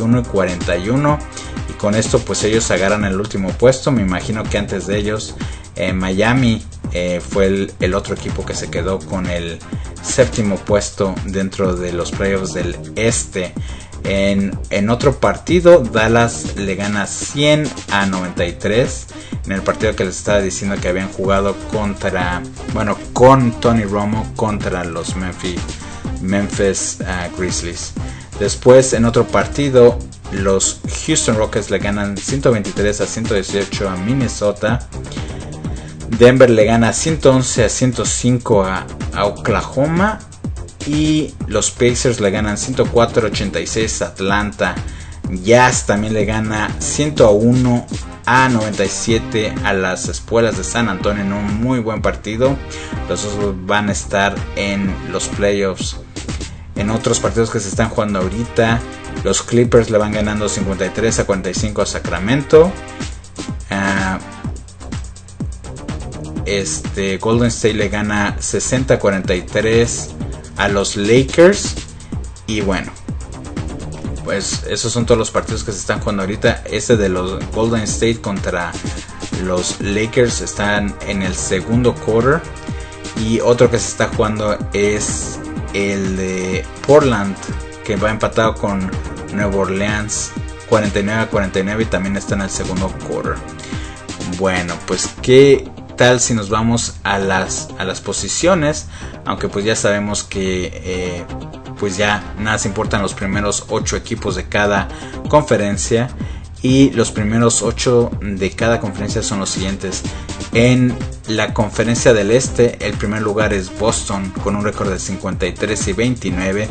41-41, y con esto pues ellos agarran el último puesto. Me imagino que antes de ellos Miami fue el otro equipo que se quedó con el séptimo puesto dentro de los playoffs del este. En otro partido, Dallas le gana 100-93 en el partido que les estaba diciendo que habían jugado con Tony Romo contra los Memphis Grizzlies. Después, en otro partido, los Houston Rockets le ganan 123-118 a Minnesota. Denver le gana 111-105 a Oklahoma. Y los Pacers le ganan 104-86 a Atlanta. Jazz también le gana 101-97 a las Espuelas de San Antonio en un muy buen partido. Los dos van a estar en los playoffs. En otros partidos que se están jugando ahorita, los Clippers le van ganando 53-45 a Sacramento. Golden State le gana 60-43 a los Lakers. Y bueno, pues esos son todos los partidos que se están jugando ahorita. De los Golden State contra los Lakers están en el segundo quarter. Y otro que se está jugando es el de Portland, que va empatado con Nueva Orleans 49-49 y también está en el segundo quarter. Bueno, pues qué tal si nos vamos a las posiciones, aunque pues ya sabemos que pues ya nada se importan los primeros 8 equipos de cada conferencia, y los primeros 8 de cada conferencia son los siguientes. En la conferencia del este, el primer lugar es Boston con un récord de 53-29,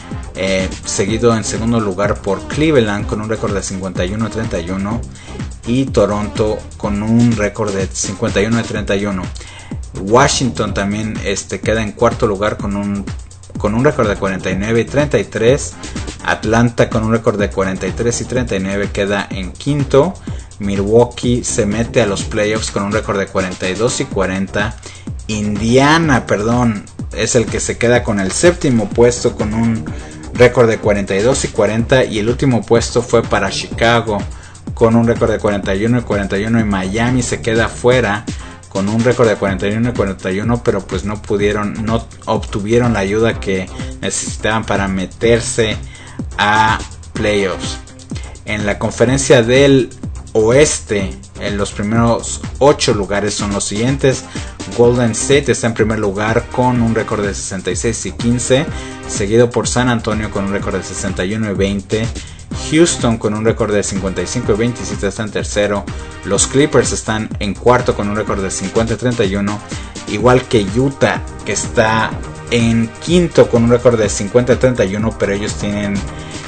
seguido en segundo lugar por Cleveland con un récord de 51-31 y Toronto con un récord de 51-31. Washington también queda en cuarto lugar con un récord de 49-33. Atlanta con un récord de 43-39 queda en quinto. Milwaukee se mete a los playoffs con un récord de 42-40. Indiana, es el que se queda con el séptimo puesto con un récord de 42-40, y el último puesto fue para Chicago con un récord de 41-41, y Miami se queda fuera con un récord de 41-41, pero pues no obtuvieron la ayuda que necesitaban para meterse a playoffs. En la conferencia del oeste, en los primeros 8 lugares son los siguientes. Golden State está en primer lugar con un récord de 66-15, seguido por San Antonio con un récord de 61-20. Houston con un récord de 55-27 está en tercero. Los Clippers están en cuarto con un récord de 50-31, igual que Utah, que está en quinto con un récord de 50-31, pero ellos tienen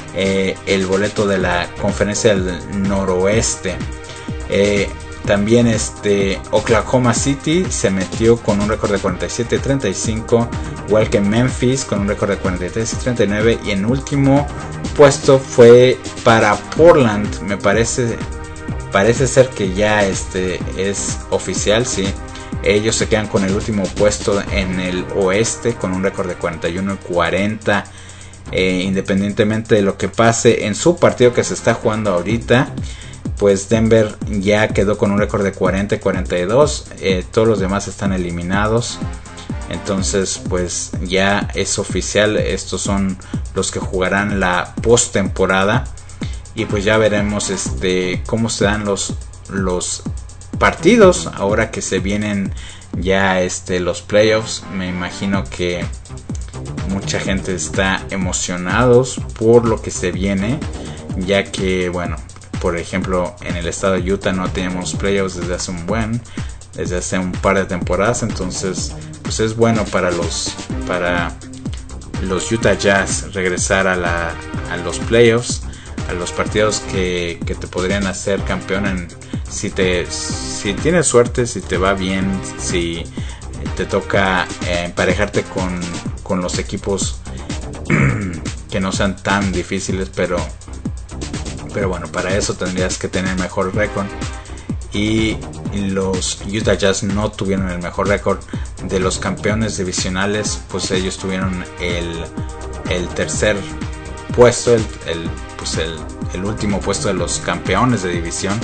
el boleto de la conferencia del noroeste. También Oklahoma City se metió con un récord de 47-35, igual que Memphis con un récord de 43-39, y en último puesto fue para Portland. Me parece ser que ya es oficial, sí. Ellos se quedan con el último puesto en el oeste con un récord de 41-40. Independientemente de lo que pase en su partido que se está jugando ahorita, pues Denver ya quedó con un récord de 40-42. Todos los demás están eliminados. Entonces pues ya es oficial. Estos son los que jugarán la postemporada. Y pues ya veremos cómo se dan los partidos ahora que se vienen ya los playoffs. Me imagino que mucha gente está emocionados por lo que se viene, ya que bueno, por ejemplo en el estado de Utah no teníamos playoffs desde hace un par de temporadas. Entonces pues es bueno para los Utah Jazz regresar a los playoffs, a los partidos que te podrían hacer campeón si tienes suerte, si te va bien, si te toca emparejarte con los equipos que no sean tan difíciles, pero bueno, para eso tendrías que tener mejor récord, y los Utah Jazz no tuvieron el mejor récord. De los campeones divisionales, pues ellos tuvieron el tercer puesto, el último puesto de los campeones de división.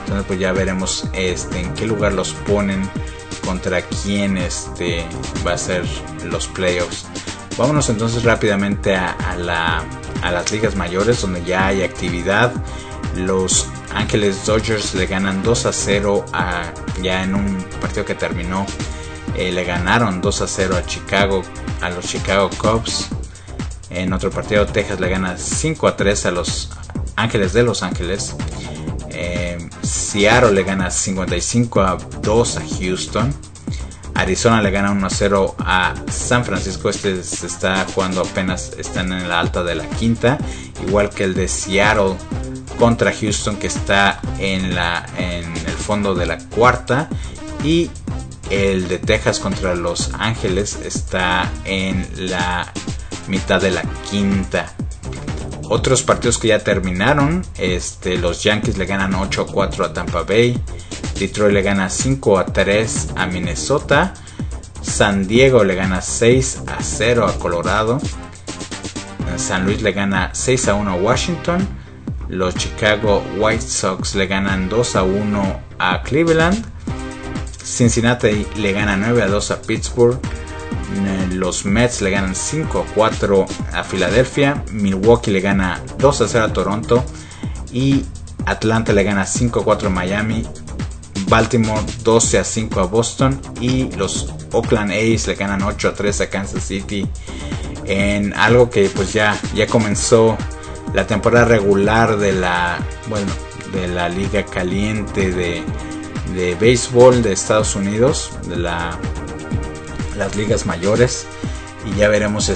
Entonces pues ya veremos en qué lugar los ponen, contra quién va a ser los playoffs. Vámonos entonces rápidamente a las ligas mayores, donde ya hay actividad. Los Ángeles Dodgers le ganan 2-0 ya en un partido que terminó. Le ganaron 2-0 a los Chicago Cubs. En otro partido, Texas le gana 5-3 a los Ángeles de Los Ángeles. Seattle le gana 55-2 a Houston. Arizona le gana 1-0 a San Francisco. Se está jugando apenas, están en la alta de la quinta. Igual que el de Seattle contra Houston, que está en el fondo de la cuarta. Y el de Texas contra Los Ángeles está en la mitad de la quinta. Otros partidos que ya terminaron, los Yankees le ganan 8-4 a Tampa Bay. Detroit le gana 5-3 a Minnesota. San Diego le gana 6-0 a Colorado. San Luis le gana 6-1 a Washington. Los Chicago White Sox le ganan 2-1 a Cleveland. Cincinnati le gana 9-2 a Pittsburgh. Los Mets le ganan 5-4 a Filadelfia. Milwaukee le gana 2-0 a Toronto. Y Atlanta le gana 5-4 a Miami. Baltimore 12-5 a Boston. Y los Oakland A's le ganan 8-3 a Kansas City. En algo que pues ya comenzó la temporada regular de la liga caliente de béisbol de Estados Unidos, de las ligas mayores. Y ya veremos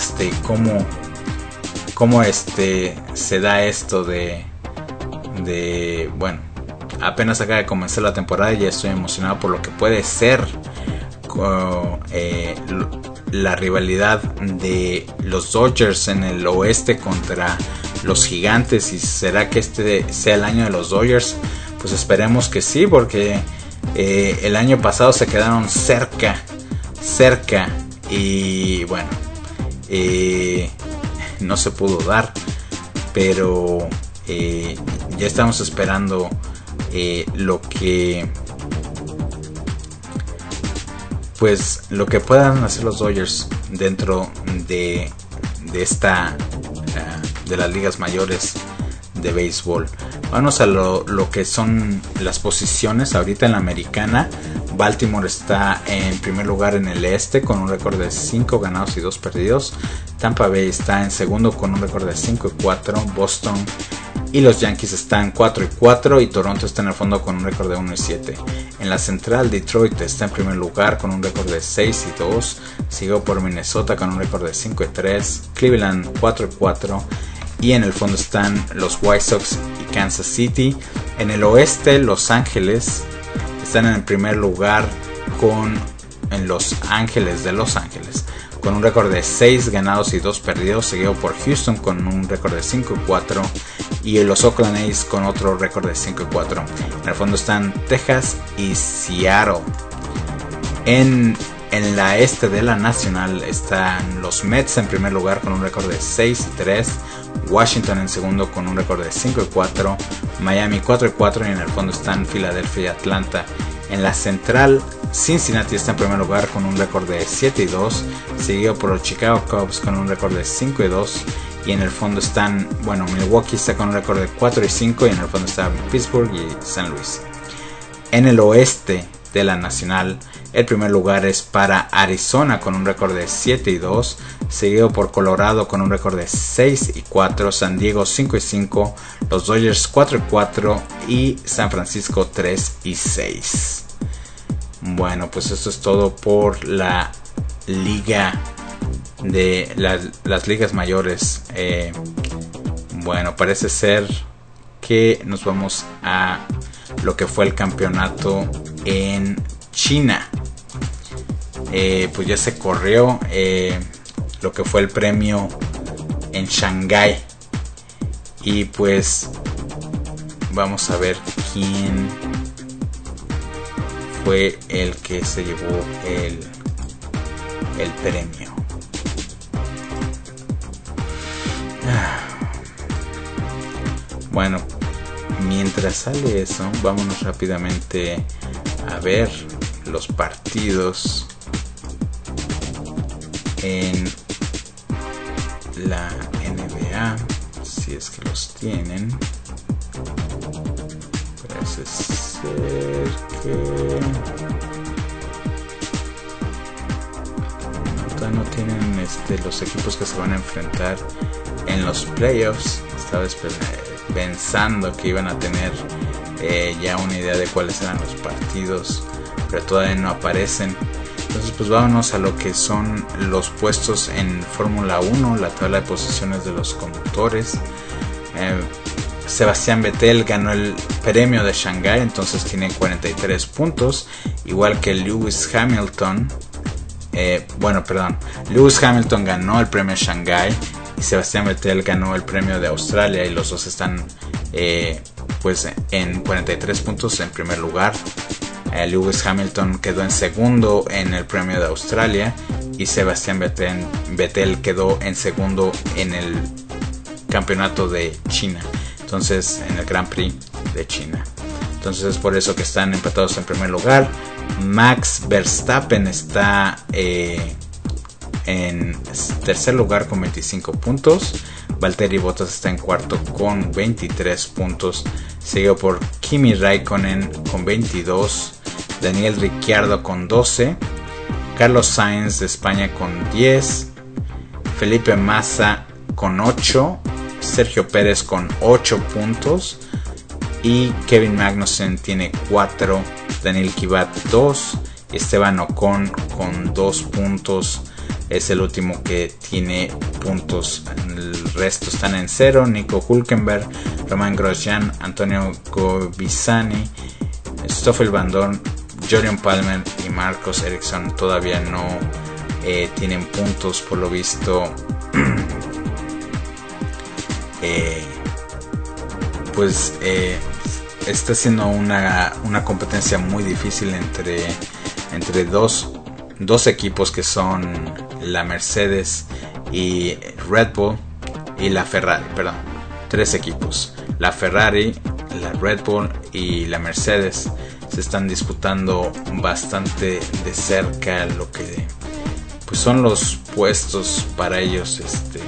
cómo se da esto de apenas acaba de comenzar la temporada y ya estoy emocionado por lo que puede ser la rivalidad de los Dodgers en el oeste contra los Gigantes. Y será que sea el año de los Dodgers. Pues esperemos que sí, porque el año pasado se quedaron cerca y no se pudo dar, pero ya estamos esperando lo que puedan hacer los Dodgers dentro de las ligas mayores de béisbol. Vamos a lo que son las posiciones. Ahorita en la americana, Baltimore está en primer lugar en el este con un récord de 5 ganados y 2 perdidos. Tampa Bay está en segundo con un récord de 5-4. Boston y los Yankees están 4-4 y Toronto está en el fondo con un récord de 1-7. En la central, Detroit está en primer lugar con un récord de 6-2, seguido por Minnesota con un récord de 5-3, Cleveland 4-4 y en el fondo están los White Sox y Kansas City. En el oeste, Los Ángeles están en el primer lugar en Los Ángeles de Los Ángeles con un récord de 6 ganados y 2 perdidos, seguido por Houston con un récord de 5-4 y los Oakland A's con otro récord de 5-4. En el fondo están Texas y Seattle. En la este de la nacional están los Mets en primer lugar con un récord de 6-3, Washington en segundo con un récord de 5-4, Miami 4-4 y en el fondo están Filadelfia y Atlanta. En la central, Cincinnati está en primer lugar con un récord de 7-2, seguido por los Chicago Cubs con un récord de 5-2 y en el fondo están, Milwaukee está con un récord de 4-5 y en el fondo están Pittsburgh y San Luis. En el oeste de la nacional, el primer lugar es para Arizona con un récord de 7-2, seguido por Colorado con un récord de 6-4, San Diego 5-5, los Dodgers 4-4 y San Francisco 3-6. Bueno, pues esto es todo por la liga de las ligas mayores. Parece ser que nos vamos a lo que fue el campeonato en China. Pues ya se corrió lo que fue el premio en Shanghái y pues vamos a ver quién fue el que se llevó el premio. Bueno, mientras sale eso, vámonos rápidamente a ver los partidos en la NBA, si es que los tienen. Parece ser que no tienen los equipos que se van a enfrentar en los playoffs. Estaba pensando que iban a tener ya una idea de cuáles eran los partidos, pero todavía no aparecen. Entonces pues vámonos a lo que son los puestos en Fórmula 1, la tabla de posiciones de los conductores. Sebastián Vettel ganó el premio de Shanghái, entonces tiene 43 puntos, igual que Lewis Hamilton. Lewis Hamilton ganó el premio Shanghái y Sebastián Vettel ganó el premio de Australia, y los dos están pues en 43 puntos en primer lugar. Lewis Hamilton quedó en segundo en el premio de Australia y Sebastián Vettel quedó en segundo en el campeonato de China, entonces en el Grand Prix de China. Entonces es por eso que están empatados en primer lugar. Max Verstappen está en tercer lugar con 25 puntos. Valtteri Bottas está en cuarto con 23 puntos, seguido por Kimi Raikkonen con 22, Daniel Ricciardo con 12, Carlos Sainz de España con 10, Felipe Massa con 8, Sergio Pérez con 8 puntos y Kevin Magnussen tiene 4, Daniel Kvyat 2 y Esteban Ocon con 2 puntos. Es el último que tiene puntos. El resto están en 0. Nico Hülkenberg, Romain Grosjean, Antonio Giovinazzi, Stoffel Van Dorn, Jolyon Palmer y Marcus Ericsson todavía no tienen puntos. Por lo visto está siendo una competencia muy difícil entre dos equipos que son la Mercedes y Red Bull y la Ferrari, tres equipos, la Ferrari, la Red Bull y la Mercedes se están disputando bastante de cerca lo que pues son los puestos para ellos,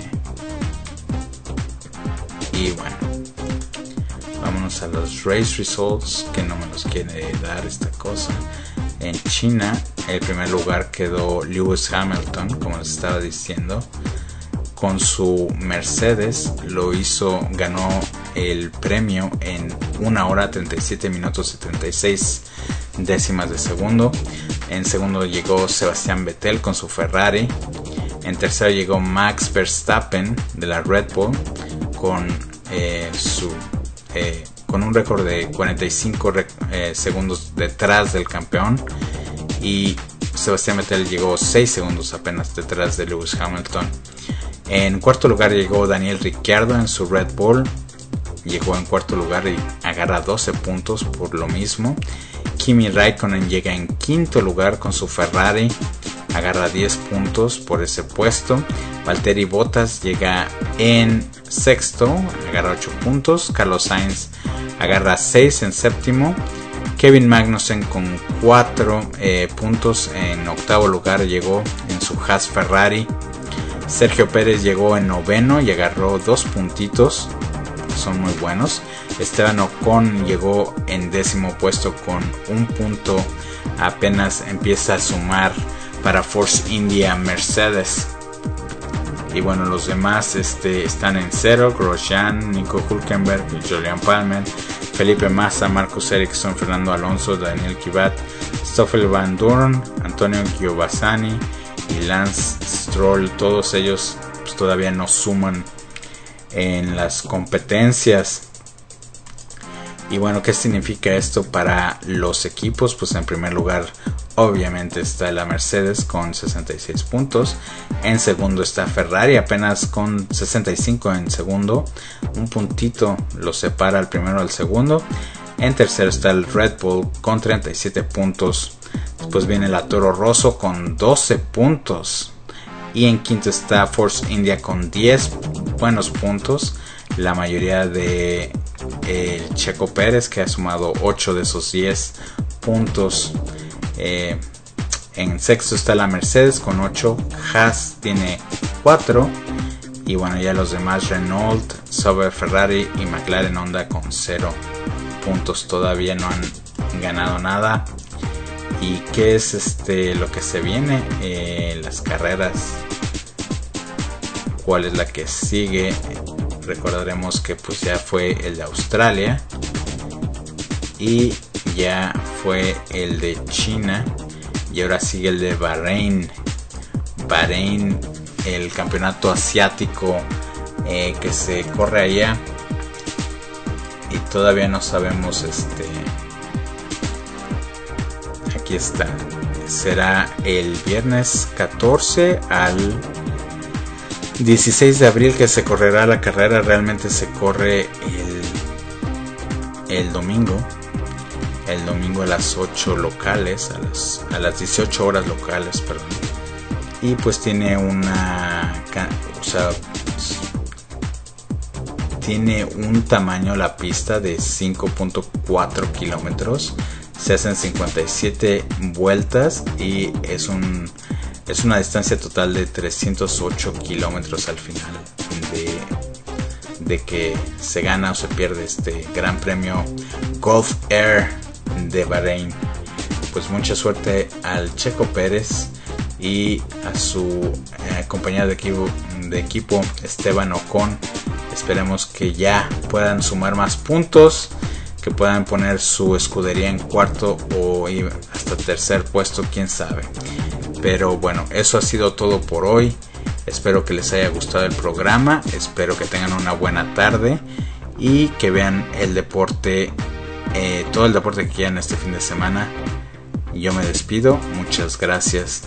y bueno, vámonos a los race results, que no me los quiere dar esta cosa. En China, el primer lugar quedó Lewis Hamilton, como les estaba diciendo, con su Mercedes. Ganó el premio en 1 hora 37 minutos y 36 décimas de segundo. En segundo llegó Sebastián Vettel con su Ferrari. En tercero llegó Max Verstappen de la Red Bull con con un récord de 45 segundos detrás del campeón, y Sebastián Vettel llegó 6 segundos apenas detrás de Lewis Hamilton. En cuarto lugar llegó Daniel Ricciardo en su Red Bull, llegó en cuarto lugar y agarra 12 puntos por lo mismo. Kimi Raikkonen llega en quinto lugar con su Ferrari, agarra 10 puntos por ese puesto. Valtteri Bottas llega en sexto, agarra 8 puntos. Carlos Sainz agarra 6 en séptimo. Kevin Magnussen con 4 puntos en octavo lugar llegó en su Haas Ferrari. Sergio Pérez llegó en noveno y agarró 2 puntitos, son muy buenos. Esteban Ocon llegó en décimo puesto con 1 punto, apenas empieza a sumar para Force India Mercedes. Y bueno, los demás están en 0. Grosjean, Nico Hülkenberg, Jolyon Palmer, Felipe Massa, Marcus Ericsson, Fernando Alonso, Daniel Kvyat, Stoffel Van Dorn, Antonio Giovinazzi y Lance Stroll. Todos ellos pues, todavía no suman en las competencias. Y bueno, ¿qué significa esto para los equipos? Pues en primer lugar, obviamente está la Mercedes con 66 puntos. En segundo está Ferrari, apenas con 65 en segundo. 1 puntito lo separa al primero al segundo. En tercero está el Red Bull con 37 puntos. Después viene la Toro Rosso con 12 puntos. Y en quinto está Force India con 10 buenos puntos. La mayoría de Checo Pérez, que ha sumado 8 de esos 10 puntos. En sexto está la Mercedes con 8, Haas tiene 4 y bueno, ya los demás, Renault, Sauber, Ferrari y McLaren Honda con 0 puntos. Todavía no han ganado nada. ¿Y qué es lo que se viene? Las carreras. ¿Cuál es la que sigue? Recordaremos que pues ya fue el de Australia y ya fue el de China y ahora sigue el de Bahrein, el campeonato asiático que se corre allá, y todavía no sabemos aquí está, será el viernes 14 al 16 de abril que se correrá la carrera. Realmente se corre el domingo a las 8 locales, a las 18 horas locales, perdón. Y pues tiene tiene un tamaño la pista de 5.4 kilómetros. Se hacen 57 vueltas y es una distancia total de 308 kilómetros al final de que se gana o se pierde este Gran Premio Gulf Air de Bahrein. Pues mucha suerte al Checo Pérez y a su compañero de equipo Esteban Ocon. Esperemos que ya puedan sumar más puntos, que puedan poner su escudería en cuarto o ir hasta tercer puesto, quién sabe. Pero bueno, eso ha sido todo por hoy. Espero que les haya gustado el programa. Espero que tengan una buena tarde y que vean el deporte, todo el deporte que quieran este fin de semana. Yo me despido. Muchas gracias.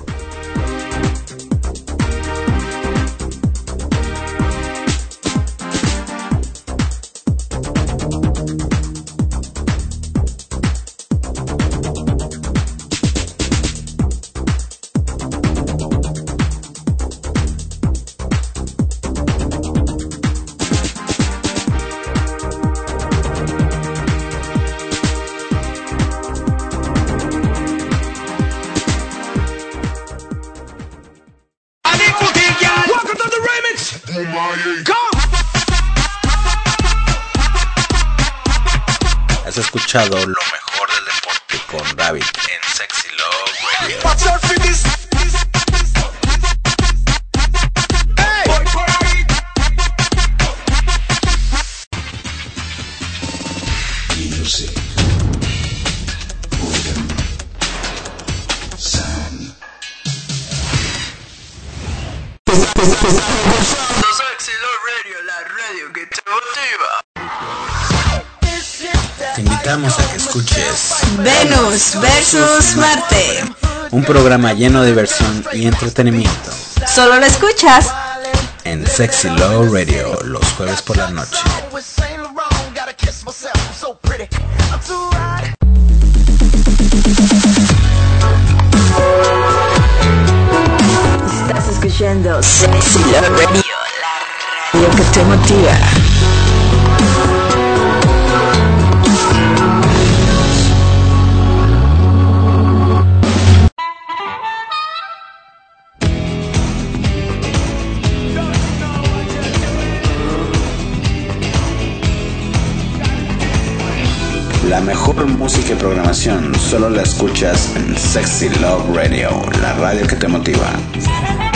Has escuchado lo mejor del deporte con David en Sexy Love Radio. Music, rhythm, sound. Sexy Love Radio, la radio que te motiva. Te invitamos a que escuches Venus versus Marte. un programa lleno de diversión y entretenimiento Solo lo escuchas en Sexy Love Radio los jueves por la noche. Estás escuchando Sexy Love Radio, la radio que te motiva. La mejor música y programación solo la escuchas en Sexy Love Radio, la radio que te motiva.